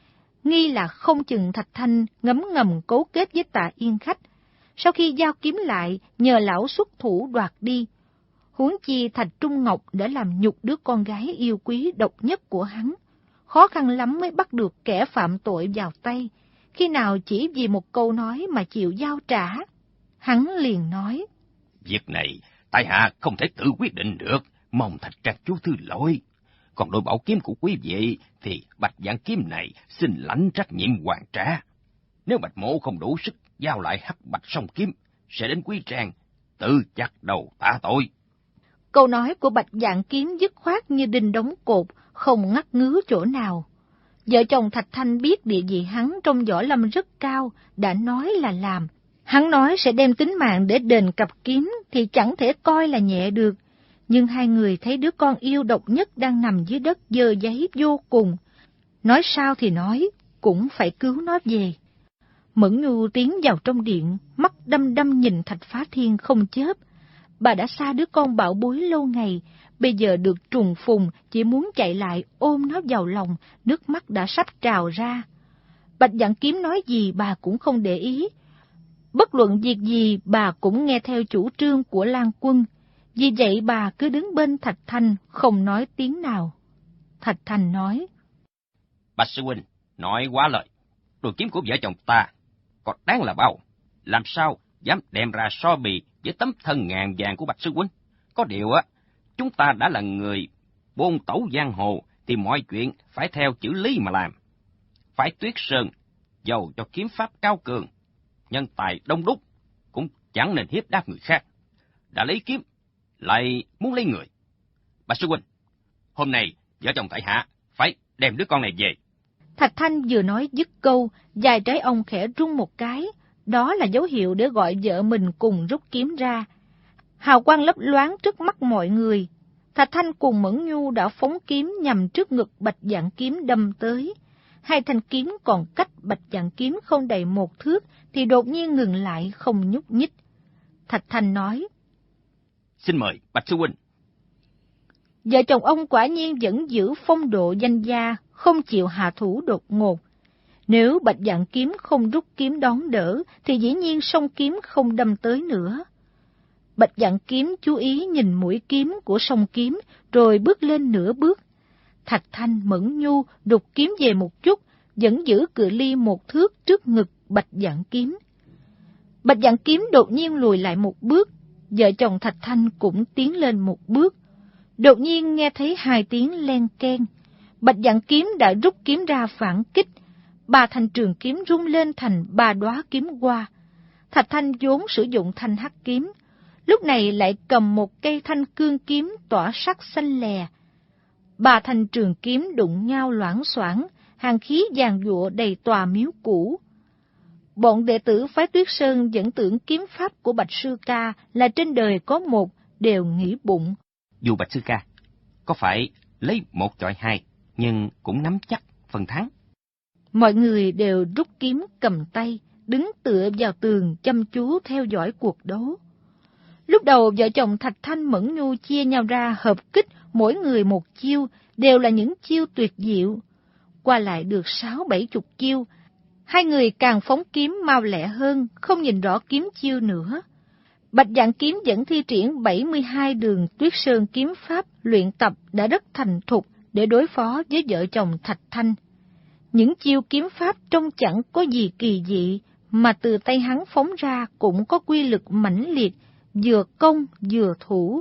nghi là không chừng Thạch Thanh ngấm ngầm cấu kết với Tạ Yên Khách. Sau khi giao kiếm lại, nhờ lão xuất thủ đoạt đi. Huống chi Thạch Trung Ngọc đã làm nhục đứa con gái yêu quý độc nhất của hắn. Khó khăn lắm mới bắt được kẻ phạm tội vào tay, khi nào chỉ vì một câu nói mà chịu giao trả. Hắn liền nói: Việc này, tại hạ không thể tự quyết định được, mong Thạch Trang chú thứ lỗi. Còn đôi bảo kiếm của quý vị thì bạch dạng kiếm này xin lãnh trách nhiệm hoàn trả. Nếu Bạch Mỗ không đủ sức giao lại hắc bạch song kiếm, sẽ đến quý trang tự chặt đầu tạ tội. Câu nói của bạch dạng kiếm dứt khoát như đinh đóng cột, không ngắt ngứ chỗ nào. Vợ chồng Thạch Thanh biết địa vị hắn trong võ lâm rất cao, đã nói là làm. Hắn nói sẽ đem tính mạng để đền cặp kiếm thì chẳng thể coi là nhẹ được. Nhưng hai người thấy đứa con yêu độc nhất đang nằm dưới đất dơ giấy vô cùng. Nói sao thì nói, cũng phải cứu nó về. Mẫn Nhu tiến vào trong điện, mắt đăm đăm nhìn Thạch Phá Thiên không chớp. Bà đã xa đứa con bảo bối lâu ngày, bây giờ được trùng phùng, chỉ muốn chạy lại ôm nó vào lòng, nước mắt đã sắp trào ra. Bạch Dạng Kiếm nói gì bà cũng không để ý. Bất luận việc gì bà cũng nghe theo chủ trương của Lan Quân, vì vậy bà cứ đứng bên Thạch Thanh không nói tiếng nào. Thạch Thanh nói: Bạch sư huynh nói quá lời, đôi kiếm của vợ chồng ta còn đáng là bao, làm sao dám đem ra so bì với tấm thân ngàn vàng của Bạch sư huynh. Có điều á, chúng ta đã là người buôn tẩu giang hồ thì mọi chuyện phải theo chữ lý mà làm. Phải Tuyết Sơn giàu cho kiếm pháp cao cường, nhân tài đông đúc, cũng chẳng nên hiếp đáp người khác. Đã lấy kiếm lại muốn lấy người. Bạch sư huynh, hôm nay vợ chồng tại hạ phải đem đứa con này về. Thạch Thanh vừa nói dứt câu, dài trái ông khẽ rung một cái, đó là dấu hiệu để gọi vợ mình cùng rút kiếm ra. Hào quang lấp loáng trước mắt mọi người. Thạch Thanh cùng Mẫn Nhu đã phóng kiếm nhằm trước ngực Bạch Dạng Kiếm đâm tới. Hai thanh kiếm còn cách Bạch Dạng Kiếm không đầy một thước thì đột nhiên ngừng lại không nhúc nhích. Thạch Thanh nói: Xin mời Bạch sư huynh. Vợ chồng ông quả nhiên vẫn giữ phong độ danh gia, không chịu hạ thủ đột ngột. Nếu Bạch Dạng Kiếm không rút kiếm đón đỡ, thì dĩ nhiên song kiếm không đâm tới nữa. Bạch Dạng Kiếm chú ý nhìn mũi kiếm của song kiếm, rồi bước lên nửa bước. Thạch Thanh Mẫn Nhu đục kiếm về một chút, vẫn giữ cự ly một thước trước ngực Bạch Dạng Kiếm. Bạch Dạng Kiếm đột nhiên lùi lại một bước, vợ chồng Thạch Thanh cũng tiến lên một bước. Đột nhiên nghe thấy hai tiếng len keng. Bạch Dạng Kiếm đã rút kiếm ra phản kích. Ba thanh trường kiếm rung lên thành ba đóa kiếm hoa. Thạch Thanh vốn sử dụng thanh hắc kiếm, lúc này lại cầm một cây thanh cương kiếm tỏa sắc xanh lè. Ba thanh trường kiếm đụng nhau loảng xoảng, hàn khí giàn giụa đầy tòa miếu cũ. Bọn đệ tử phái Tuyết Sơn vẫn tưởng kiếm pháp của Bạch Sư Ca là trên đời có một, đều nghĩ bụng: Dù Bạch Sư Ca có phải lấy một chọi hai, nhưng cũng nắm chắc phần thắng. Mọi người đều rút kiếm cầm tay, đứng tựa vào tường chăm chú theo dõi cuộc đấu. Lúc đầu vợ chồng Thạch Thanh Mẫn Nhu chia nhau ra hợp kích, mỗi người một chiêu, đều là những chiêu tuyệt diệu. Qua lại được 60-70 chiêu, hai người càng phóng kiếm mau lẹ hơn, không nhìn rõ kiếm chiêu nữa. Bạch Dạng Kiếm vẫn thi triển 72 đường Tuyết Sơn kiếm pháp luyện tập đã rất thành thục để đối phó với vợ chồng Thạch Thanh. Những chiêu kiếm pháp trông chẳng có gì kỳ dị, mà từ tay hắn phóng ra cũng có quy lực mãnh liệt, vừa công vừa thủ.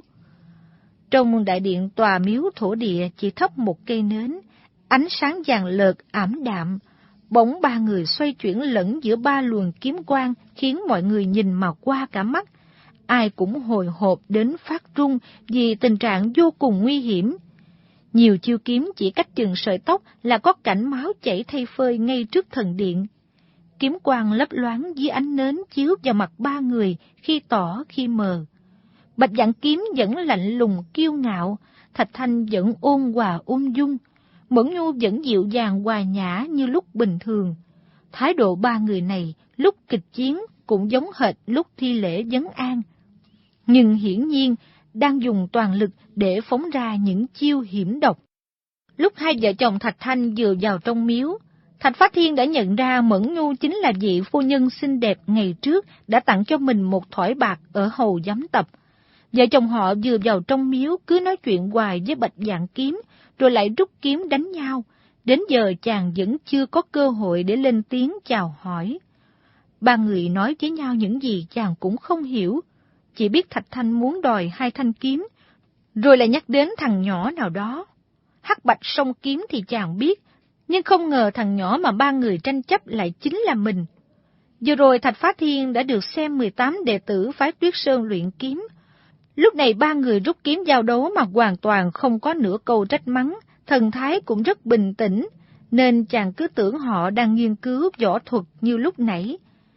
Trong đại điện tòa miếu thổ địa chỉ thắp một cây nến, ánh sáng vàng lợt ảm đạm, bỗng ba người xoay chuyển lẫn giữa ba luồng kiếm quang khiến mọi người nhìn mà qua cả mắt. Ai cũng hồi hộp đến phát run vì tình trạng vô cùng nguy hiểm. Nhiều chiêu kiếm chỉ cách chừng sợi tóc là có cảnh máu chảy thay phơi ngay trước thần điện. Kiếm quang lấp loáng dưới ánh nến chiếu vào mặt ba người, khi tỏ khi mờ. Bạch Dạng Kiếm vẫn lạnh lùng kiêu ngạo, Thạch Thanh vẫn ôn hòa ung dung, Mẫn Nhu vẫn dịu dàng hòa nhã như lúc bình thường. Thái độ ba người này lúc kịch chiến cũng giống hệt lúc thi lễ vấn an, nhưng hiển nhiên đang dùng toàn lực để phóng ra những chiêu hiểm độc. Lúc hai vợ chồng Thạch Thanh vừa vào trong miếu, Thạch Phá Thiên đã nhận ra Mẫn Nhu chính là vị phu nhân xinh đẹp ngày trước đã tặng cho mình một thỏi bạc ở hầu giám tập. Vợ chồng họ vừa vào trong miếu cứ nói chuyện hoài với Bạch Dạng Kiếm, rồi lại rút kiếm đánh nhau. Đến giờ chàng vẫn chưa có cơ hội để lên tiếng chào hỏi. Ba người nói với nhau những gì chàng cũng không hiểu, chỉ biết Thạch Thanh muốn đòi 2 thanh kiếm, rồi lại nhắc đến thằng nhỏ nào đó. Hắc Bạch Song Kiếm thì chàng biết, nhưng không ngờ thằng nhỏ mà ba người tranh chấp lại chính là mình. Vừa rồi Thạch Phá Thiên đã được xem 18 đệ tử phái Tuyết Sơn luyện kiếm. Lúc này ba người rút kiếm giao đấu mà hoàn toàn không có nửa câu trách mắng, thần thái cũng rất bình tĩnh, nên chàng cứ tưởng họ đang nghiên cứu võ thuật như lúc nãy.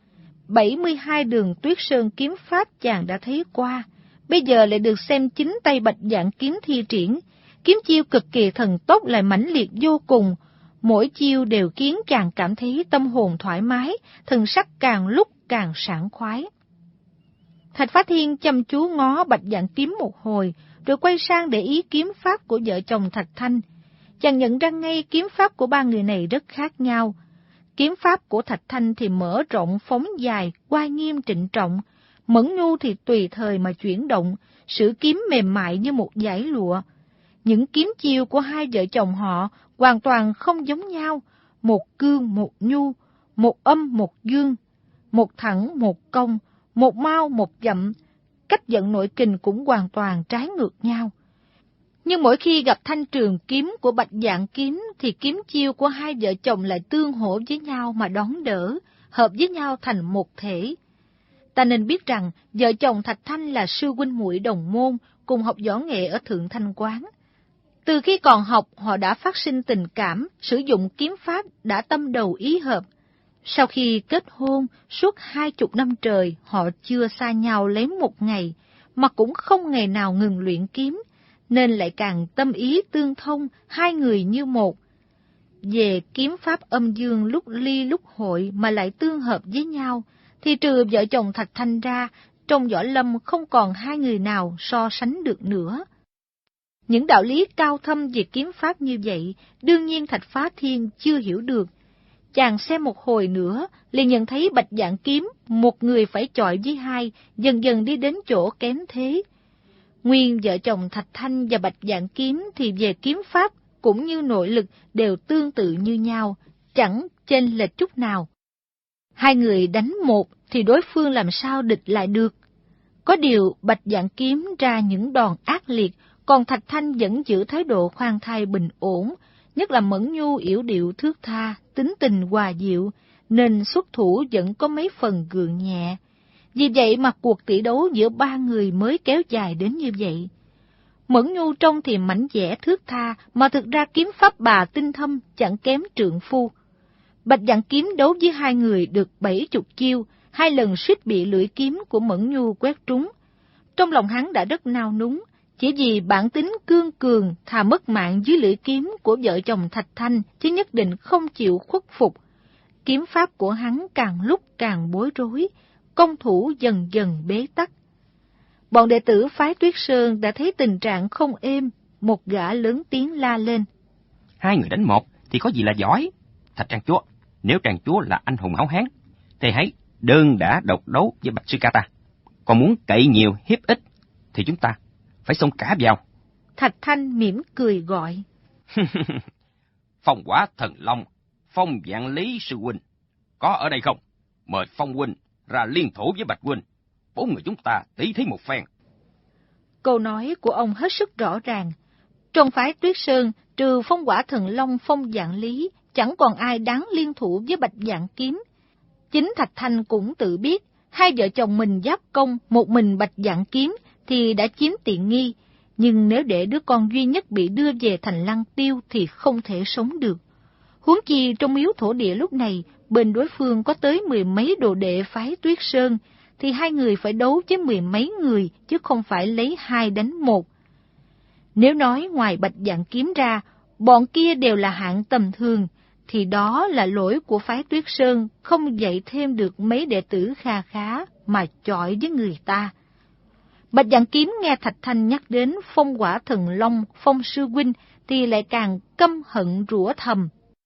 72 đường Tuyết Sơn kiếm pháp chàng đã thấy qua, bây giờ lại được xem chính tay Bạch Dạng Kiếm thi triển, kiếm chiêu cực kỳ thần tốc lại mãnh liệt vô cùng, mỗi chiêu đều khiến chàng cảm thấy tâm hồn thoải mái, thần sắc càng lúc càng sảng khoái. Thạch Phá Thiên chăm chú ngó Bạch Dạng Kiếm một hồi, rồi quay sang để ý kiếm pháp của vợ chồng Thạch Thanh. Chàng nhận ra ngay kiếm pháp của ba người này rất khác nhau. Kiếm pháp của Thạch Thanh thì mở rộng phóng dài, oai nghiêm trịnh trọng, Mẫn Nhu thì tùy thời mà chuyển động, sử kiếm mềm mại như một dải lụa. Những kiếm chiêu của hai vợ chồng họ hoàn toàn không giống nhau, một cương một nhu, một âm một dương, một thẳng một cong, một mau một chậm, cách vận nội kình cũng hoàn toàn trái ngược nhau. Nhưng mỗi khi gặp thanh trường kiếm của Bạch Dạng Kiếm thì kiếm chiêu của hai vợ chồng lại tương hỗ với nhau mà đón đỡ, hợp với nhau thành một thể. Ta nên biết rằng vợ chồng Thạch Thanh là sư huynh muội đồng môn, cùng học võ nghệ ở Thượng Thanh Quán. Từ khi còn học họ đã phát sinh tình cảm, sử dụng kiếm pháp đã tâm đầu ý hợp. Sau khi kết hôn, suốt 20 năm trời họ chưa xa nhau lấy một ngày, mà cũng không ngày nào ngừng luyện kiếm, nên lại càng tâm ý tương thông, hai người như một. Về kiếm pháp âm dương lúc ly lúc hội mà lại tương hợp với nhau, thì trừ vợ chồng Thạch Thanh ra, trong võ lâm không còn hai người nào so sánh được nữa. Những đạo lý cao thâm về kiếm pháp như vậy, đương nhiên Thạch Phá Thiên chưa hiểu được. Chàng xem một hồi nữa, liền nhận thấy Bạch Dạng Kiếm, một người phải chọi với hai, dần dần đi đến chỗ kém thế. Nguyên vợ chồng Thạch Thanh và Bạch Dạng Kiếm thì về kiếm pháp cũng như nội lực đều tương tự như nhau, chẳng chênh lệch chút nào. Hai người đánh một thì đối phương làm sao địch lại được. Có điều Bạch Dạng Kiếm ra những đòn ác liệt, còn Thạch Thanh vẫn giữ thái độ khoan thai bình ổn, nhất là Mẫn Nhu yểu điệu thướt tha, tính tình hòa dịu, nên xuất thủ vẫn có mấy phần gượng nhẹ. Vì vậy mà cuộc tỷ đấu giữa ba người mới kéo dài đến như vậy. Mẫn Nhu trông thì mảnh dẻ thướt tha, mà thực ra kiếm pháp bà tinh thâm chẳng kém trượng phu. Bạch Dạng Kiếm đấu với hai người được 70 chiêu, 2 lần suýt bị lưỡi kiếm của Mẫn Nhu quét trúng. Trong lòng hắn đã rất nao núng, chỉ vì bản tính cương cường thà mất mạng dưới lưỡi kiếm của vợ chồng Thạch Thanh, chứ nhất định không chịu khuất phục. Kiếm pháp của hắn càng lúc càng bối rối, công thủ dần dần bế tắc. Bọn đệ tử phái Tuyết Sơn đã thấy tình trạng không êm, một gã lớn tiếng la lên. Hai người đánh một thì có gì là giỏi? Thạch Trang Chúa, nếu Trang Chúa là anh hùng hảo hán, thì hãy đơn đã độc đấu với Bạch Sư Ca ta. Còn muốn cậy nhiều hiếp ít, thì chúng ta phải xông cả vào. Thạch Thanh mỉm cười gọi. Phong Quả Thần Long, Phong Vạn Lý sư huynh, có ở đây không? Mời Phong huynh ra liên thủ với Bạch huynh, 4 người chúng ta tỷ thí một phen. Câu nói của ông hết sức rõ ràng. Trong phái Tuyết Sơn, trừ Phong Quả Thần Long, Phong Vạn Lý, chẳng còn ai đáng liên thủ với Bạch Dạng Kiếm. Chính Thạch Thanh cũng tự biết, hai vợ chồng mình giáp công, một mình Bạch Dạng Kiếm thì đã chiếm tiện nghi, nhưng nếu để đứa con duy nhất bị đưa về thành Lăng Tiêu thì không thể sống được. Huống chi trong miếu thổ địa lúc này, bên đối phương có tới 10 mấy đồ đệ phái Tuyết Sơn, thì hai người phải đấu với 10 mấy người, chứ không phải lấy 2 đánh 1. Nếu nói ngoài Bạch Dạng Kiếm ra, bọn kia đều là hạng tầm thường, thì đó là lỗi của phái Tuyết Sơn không dạy thêm được mấy đệ tử kha khá mà chọi với người ta. Bạch Dạng Kiếm nghe Thạch Thanh nhắc đến Phong Quả Thần Long, Phong sư huynh thì lại càng căm hận rủa thầm.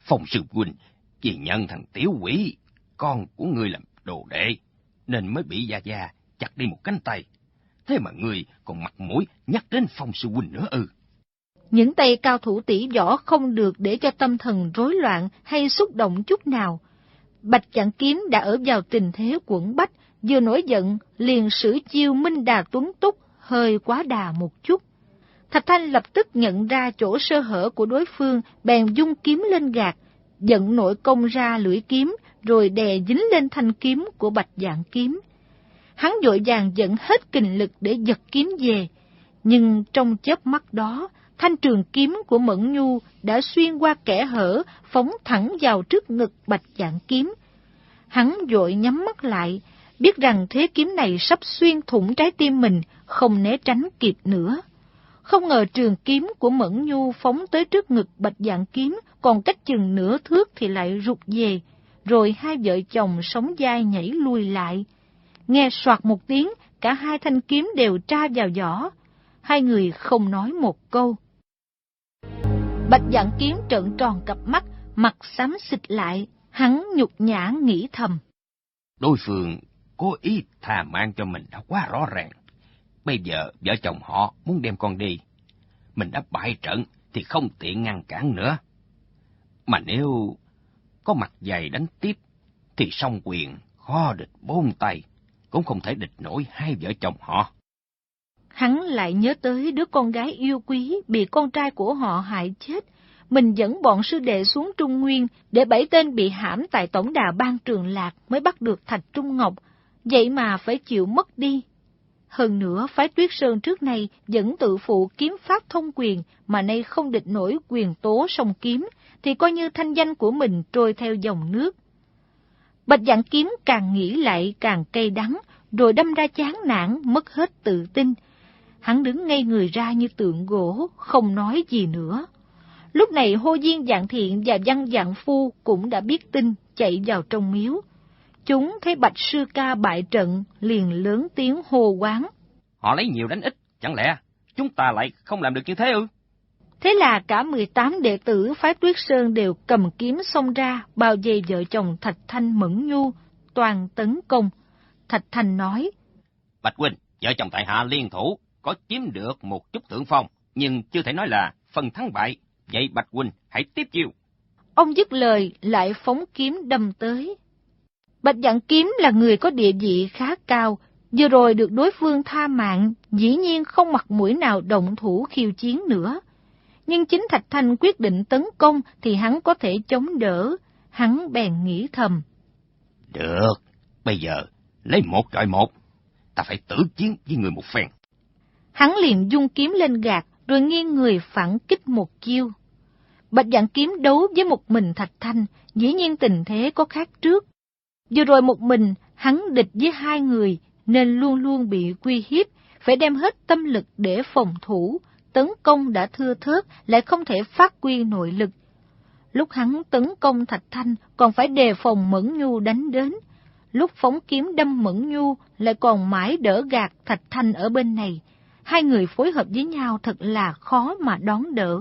Phong sư huynh vì nhận thằng tiểu quỷ, con của ngươi làm đồ đệ, nên mới bị Gia Gia chặt đi một cánh tay. Thế mà ngươi còn mặt mũi nhắc đến Phong sư huynh nữa ư? Những tay cao thủ tỷ võ không được để cho tâm thần rối loạn hay xúc động chút nào. Bạch Chạng Kiếm đã ở vào tình thế quẫn bách, vừa nổi giận liền sử chiêu Minh Đà Tuấn Túc, hơi quá đà một chút. Thạch Thanh lập tức nhận ra chỗ sơ hở của đối phương, bèn dung kiếm lên gạt, giận nội công ra lưỡi kiếm, rồi đè dính lên thanh kiếm của Bạch Chạng Kiếm. Hắn vội vàng dẫn hết kình lực để giật kiếm về, nhưng trong chớp mắt đó, thanh trường kiếm của Mẫn Nhu đã xuyên qua kẽ hở, phóng thẳng vào trước ngực Bạch Chạng Kiếm. Hắn vội nhắm mắt lại, biết rằng thế kiếm này sắp xuyên thủng trái tim mình, không né tránh kịp nữa. Không ngờ trường kiếm của Mẫn Nhu phóng tới trước ngực Bạch Chạng Kiếm, còn cách chừng nửa thước thì lại rụt về, rồi hai vợ chồng sóng vai nhảy lùi lại. Nghe soạt một tiếng, cả hai thanh kiếm đều tra vào vỏ. Hai người không nói một câu. Bạch Chạng Kiếm trợn tròn cặp mắt, mặt xám xịt lại, hắn nhục nhã nghĩ thầm. Đối phương cố ý thà mang cho mình đã quá rõ ràng. Bây giờ vợ chồng họ muốn đem con đi, mình đã bại trận thì không tiện ngăn cản nữa. Mà nếu có mặt dày đánh tiếp, thì song quyền khó địch bốn tay, cũng không thể địch nổi hai vợ chồng họ. Hắn lại nhớ tới đứa con gái yêu quý bị con trai của họ hại chết. Mình dẫn bọn sư đệ xuống Trung Nguyên để 7 tên bị hãm tại tổng đà Ban Trường Lạc mới bắt được Thạch Trung Ngọc, vậy mà phải chịu mất đi. Hơn nữa, phái Tuyết Sơn trước nay vẫn tự phụ kiếm pháp thông quyền, mà nay không địch nổi quyền tố song kiếm, thì coi như thanh danh của mình trôi theo dòng nước. Bạch Chạng Kiếm càng nghĩ lại càng cay đắng, rồi đâm ra chán nản, mất hết tự tin. Hắn đứng ngây người ra như tượng gỗ, không nói gì nữa. Lúc này Hô Diên Dạng Thiện và Văn Dạng Phu cũng đã biết tin, chạy vào trong miếu. Chúng thấy Bạch sư ca bại trận, liền lớn tiếng hô quán. Họ lấy nhiều đánh ít, chẳng lẽ chúng ta lại không làm được như thế ư? Thế là cả 18 đệ tử phái Tuyết Sơn đều cầm kiếm xông ra, bao vây vợ chồng Thạch Thanh Mẫn Nhu, toàn tấn công. Thạch Thanh nói: Bạch huynh, vợ chồng tại hạ liên thủ, có chiếm được một chút thượng phong, nhưng chưa thể nói là phần thắng bại. Vậy Bạch huynh hãy tiếp chiêu. Ông dứt lời lại phóng kiếm đâm tới. Bạch Chạng Kiếm là người có địa vị khá cao, vừa rồi được đối phương tha mạng, dĩ nhiên không mặt mũi nào động thủ khiêu chiến nữa. Nhưng chính Thạch Thanh quyết định tấn công thì hắn có thể chống đỡ. Hắn bèn nghĩ thầm: Được, bây giờ lấy một chọi một, ta phải tử chiến với người một phen. Hắn liền dung kiếm lên gạt, rồi nghiêng người phản kích một chiêu. Bạch Chạng Kiếm đấu với một mình Thạch Thanh, dĩ nhiên tình thế có khác trước. Vừa rồi một mình, hắn địch với hai người, nên luôn luôn bị uy hiếp, phải đem hết tâm lực để phòng thủ, tấn công đã thưa thớt, lại không thể phát huy nội lực. Lúc hắn tấn công Thạch Thanh, còn phải đề phòng Mẫn Nhu đánh đến. Lúc phóng kiếm đâm Mẫn Nhu, lại còn mãi đỡ gạt Thạch Thanh ở bên này. Hai người phối hợp với nhau thật là khó mà đón đỡ.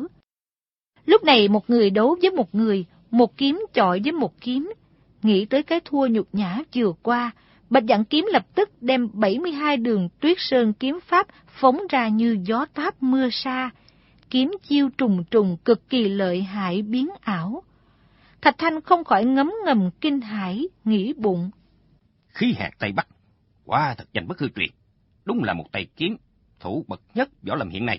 Lúc này một người đấu với một kiếm chọi với một kiếm. Nghĩ tới cái thua nhục nhã vừa qua, Bạch Chạng Kiếm lập tức đem 72 đường Tuyết Sơn kiếm pháp phóng ra như gió táp mưa sa. Kiếm chiêu trùng trùng cực kỳ lợi hại biến ảo. Thạch Thanh không khỏi ngấm ngầm kinh hãi, nghĩ bụng: Khí hạt Tây Bắc, quá thật danh bất hư truyền, đúng là một tay kiếm thủ bậc nhất võ lâm hiện nay.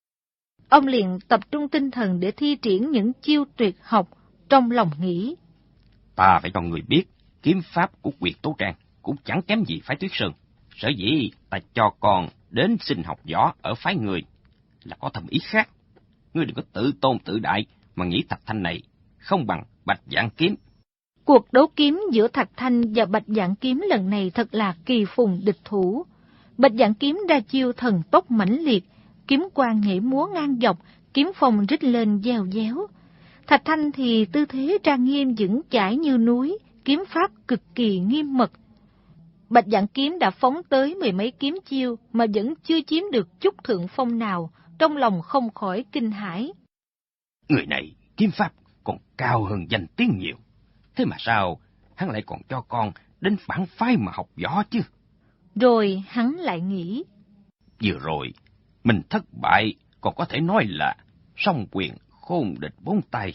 Ông liền tập trung tinh thần để thi triển những chiêu tuyệt học, trong lòng nghĩ: Ta phải cho người biết, kiếm pháp của Quyệt Tố Trang cũng chẳng kém gì phái Tuyết Sơn. Sở dĩ ta cho con đến xin học võ ở phái người là có thâm ý khác. Ngươi đừng có tự tôn tự đại mà nghĩ Thạch Thanh này không bằng Bạch Chạng Kiếm. Cuộc đấu kiếm giữa Thạch Thanh và Bạch Chạng Kiếm lần này thật là kỳ phùng địch thủ. Bạch Chạng Kiếm ra chiêu thần tốc mãnh liệt, kiếm quang nhảy múa ngang dọc, kiếm phong rít lên dèo déo. Thạch Thanh thì tư thế trang nghiêm vững chãi như núi, kiếm pháp cực kỳ nghiêm mật. Bạch Chạng Kiếm đã phóng tới 10 mấy kiếm chiêu mà vẫn chưa chiếm được chút thượng phong nào, trong lòng không khỏi kinh hãi. Người này kiếm pháp còn cao hơn danh tiếng nhiều. Thế mà sao hắn lại còn cho con đến bản phái mà học võ chứ? Rồi hắn lại nghĩ. Vừa rồi, mình thất bại còn có thể nói là song quyền khôn địch bốn tay.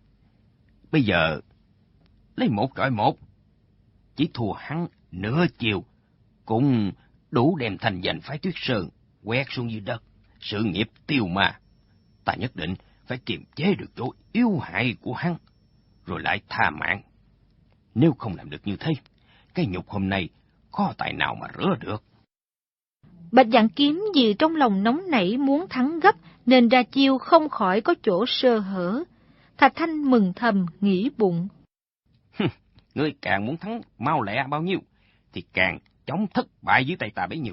Bây giờ, lấy 1 chọi 1, chỉ thua hắn nửa chiều, cũng đủ đem thành danh phái Tuyết Sơn quét xuống dưới đất, sự nghiệp tiêu ma. Ta nhất định phải kiềm chế được chỗ yếu hại của hắn, rồi lại tha mạng. Nếu không làm được như thế, cái nhục hôm nay khó tài nào mà rửa được. Bạch Dạn Kiếm vì trong lòng nóng nảy muốn thắng gấp nên ra chiêu không khỏi có chỗ sơ hở. Thạch Thanh mừng thầm nghĩ bụng. Ngươi càng muốn thắng mau lẹ bao nhiêu, thì càng chống thất bại dưới tay ta bấy nhiêu.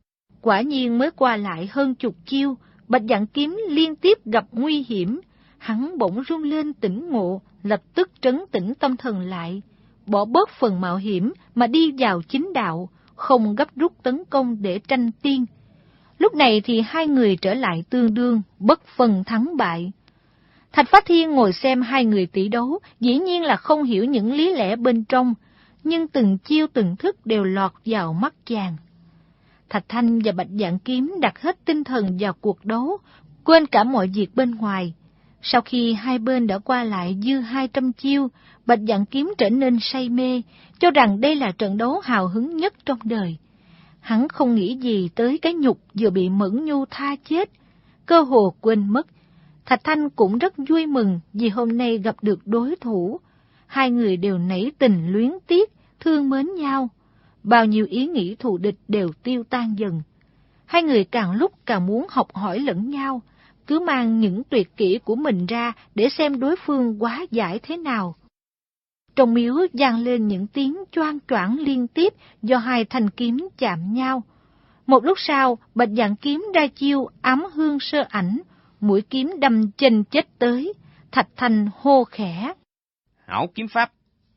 Quả nhiên mới qua lại hơn chục chiêu, Bạch Dạn Kiếm liên tiếp gặp nguy hiểm. Hắn bỗng run lên tỉnh ngộ, lập tức trấn tĩnh tâm thần lại, bỏ bớt phần mạo hiểm mà đi vào chính đạo, không gấp rút tấn công để tranh tiên. Lúc này thì hai người trở lại tương đương, bất phân thắng bại. Thạch Phá Thiên ngồi xem hai người tỷ đấu, dĩ nhiên là không hiểu những lý lẽ bên trong, nhưng từng chiêu từng thức đều lọt vào mắt chàng. Thạch Thanh và Bạch Dạn Kiếm đặt hết tinh thần vào cuộc đấu, quên cả mọi việc bên ngoài. Sau khi hai bên đã qua lại dư 200 chiêu, Bạch Dạn Kiếm trở nên say mê, cho rằng đây là trận đấu hào hứng nhất trong đời. Hắn không nghĩ gì tới cái nhục vừa bị Mẫn Nhu tha chết, cơ hồ quên mất. Thạch Thanh cũng rất vui mừng vì hôm nay gặp được đối thủ. Hai người đều nảy tình luyến tiếc, thương mến nhau. Bao nhiêu ý nghĩ thù địch đều tiêu tan dần. Hai người càng lúc càng muốn học hỏi lẫn nhau, cứ mang những tuyệt kỹ của mình ra để xem đối phương hóa giải thế nào. Trong miếu vang lên những tiếng choang choảng liên tiếp do hai thanh kiếm chạm nhau. Một lúc sau, Bạch Dạn Kiếm ra chiêu ám hương sơ ảnh, mũi kiếm đâm chân chết tới. Thạch Thanh hô khẽ: Hảo kiếm pháp!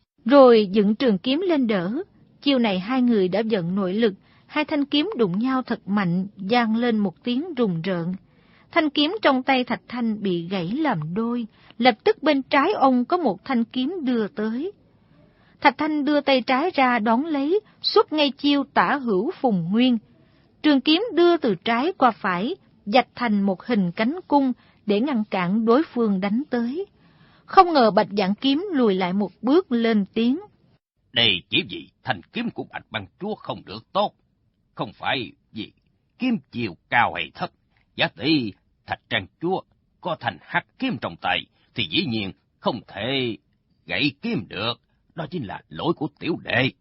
Rồi dựng trường kiếm lên đỡ. Chiêu này hai người đã vận nội lực, hai thanh kiếm đụng nhau thật mạnh, vang lên một tiếng rùng rợn. Thanh kiếm trong tay Thạch Thanh bị gãy làm đôi, lập tức bên trái ông có một thanh kiếm đưa tới. Thạch Thanh đưa tay trái ra đón lấy, xuất ngay chiêu tả hữu phùng nguyên. Trường kiếm đưa từ trái qua phải, vạch thành một hình cánh cung để ngăn cản đối phương đánh tới. Không ngờ Bạch Dạn Kiếm lùi lại một bước lên tiếng: Đây chỉ vì thanh kiếm của Bạch Băng Chúa không được tốt, không phải vì kiếm chiều cao hay thấp. Giả tỷ Thạch Trang Chúa có thanh hắc kiếm trong tay thì dĩ nhiên không thể gãy kiếm được, đó chính là lỗi của tiểu đệ.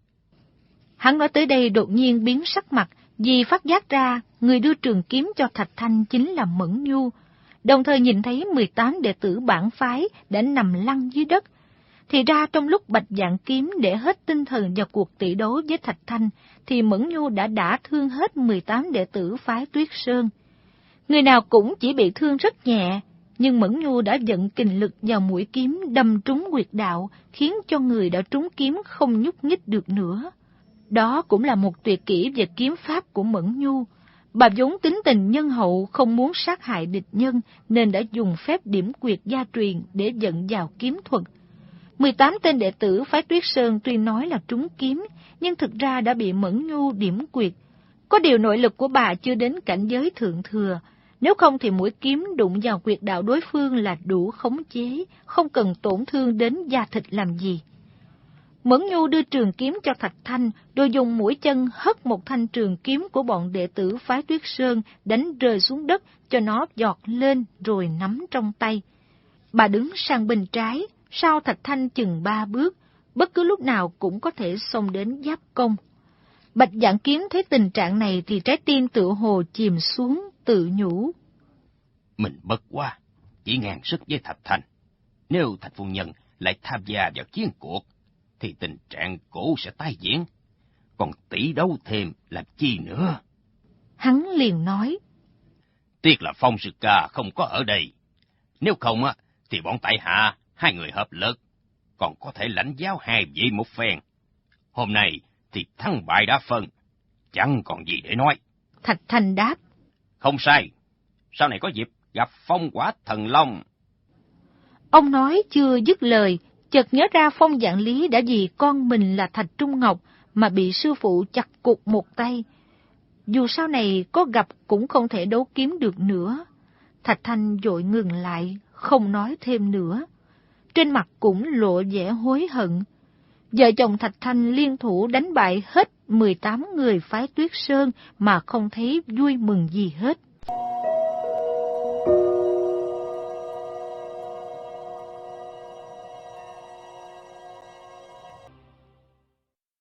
Hắn nói tới đây đột nhiên biến sắc mặt, vì phát giác ra người đưa trường kiếm cho Thạch Thanh chính là Mẫn Nhu, đồng thời nhìn thấy 18 đệ tử bản phái đã nằm lăn dưới đất. Thì ra trong lúc Bạch Dạn Kiếm để hết tinh thần vào cuộc tỷ đấu với Thạch Thanh, thì Mẫn Nhu đã đả thương hết 18 đệ tử phái Tuyết Sơn. Người nào cũng chỉ bị thương rất nhẹ, nhưng Mẫn Nhu đã vận kình lực vào mũi kiếm đâm trúng huyệt đạo, khiến cho người đã trúng kiếm không nhúc nhích được nữa. Đó cũng là một tuyệt kỹ về kiếm pháp của Mẫn Nhu. Bà vốn tính tình nhân hậu, không muốn sát hại địch nhân, nên đã dùng phép điểm quyệt gia truyền để vận vào kiếm thuật. 18 tên đệ tử phái Tuyết Sơn tuy nói là trúng kiếm, nhưng thực ra đã bị Mẫn Nhu điểm quyệt. Có điều nội lực của bà chưa đến cảnh giới thượng thừa, nếu không thì mũi kiếm đụng vào quyệt đạo đối phương là đủ khống chế, không cần tổn thương đến da thịt làm gì. Mẫn Nhu đưa trường kiếm cho Thạch Thanh, rồi dùng mũi chân hất một thanh trường kiếm của bọn đệ tử phái Tuyết Sơn đánh rơi xuống đất cho nó giọt lên rồi nắm trong tay. Bà đứng sang bên trái, sau Thạch Thanh chừng 3 bước, bất cứ lúc nào cũng có thể xông đến giáp công. Bạch Dạn Kiếm thấy tình trạng này thì trái tim tựa hồ chìm xuống, tự nhủ: Mình bất quá, chỉ ngang sức với Thạch Thanh. Nếu Thạch phu nhân lại tham gia vào chiến cuộc, thì tình trạng cũ sẽ tái diễn. Còn tỷ đấu thêm làm chi nữa? Hắn liền nói: Tiếc là Phong sư ca không có ở đây. Nếu không á, thì bọn tại hạ hai người hợp lực, còn có thể lãnh giáo hai vị một phen. Hôm nay thì thắng bại đã phân, chẳng còn gì để nói. Thạch Thanh đáp: Không sai, sau này có dịp gặp Phong Quả Thần Long. Ông nói chưa dứt lời, chợt nhớ ra Phong Vạn Lý đã vì con mình là Thạch Trung Ngọc mà bị sư phụ chặt cụt một tay. Dù sau này có gặp cũng không thể đấu kiếm được nữa. Thạch Thanh vội ngừng lại, không nói thêm nữa. Trên mặt cũng lộ vẻ hối hận. Vợ chồng Thạch Thanh liên thủ đánh bại hết 18 người phái Tuyết Sơn mà không thấy vui mừng gì hết.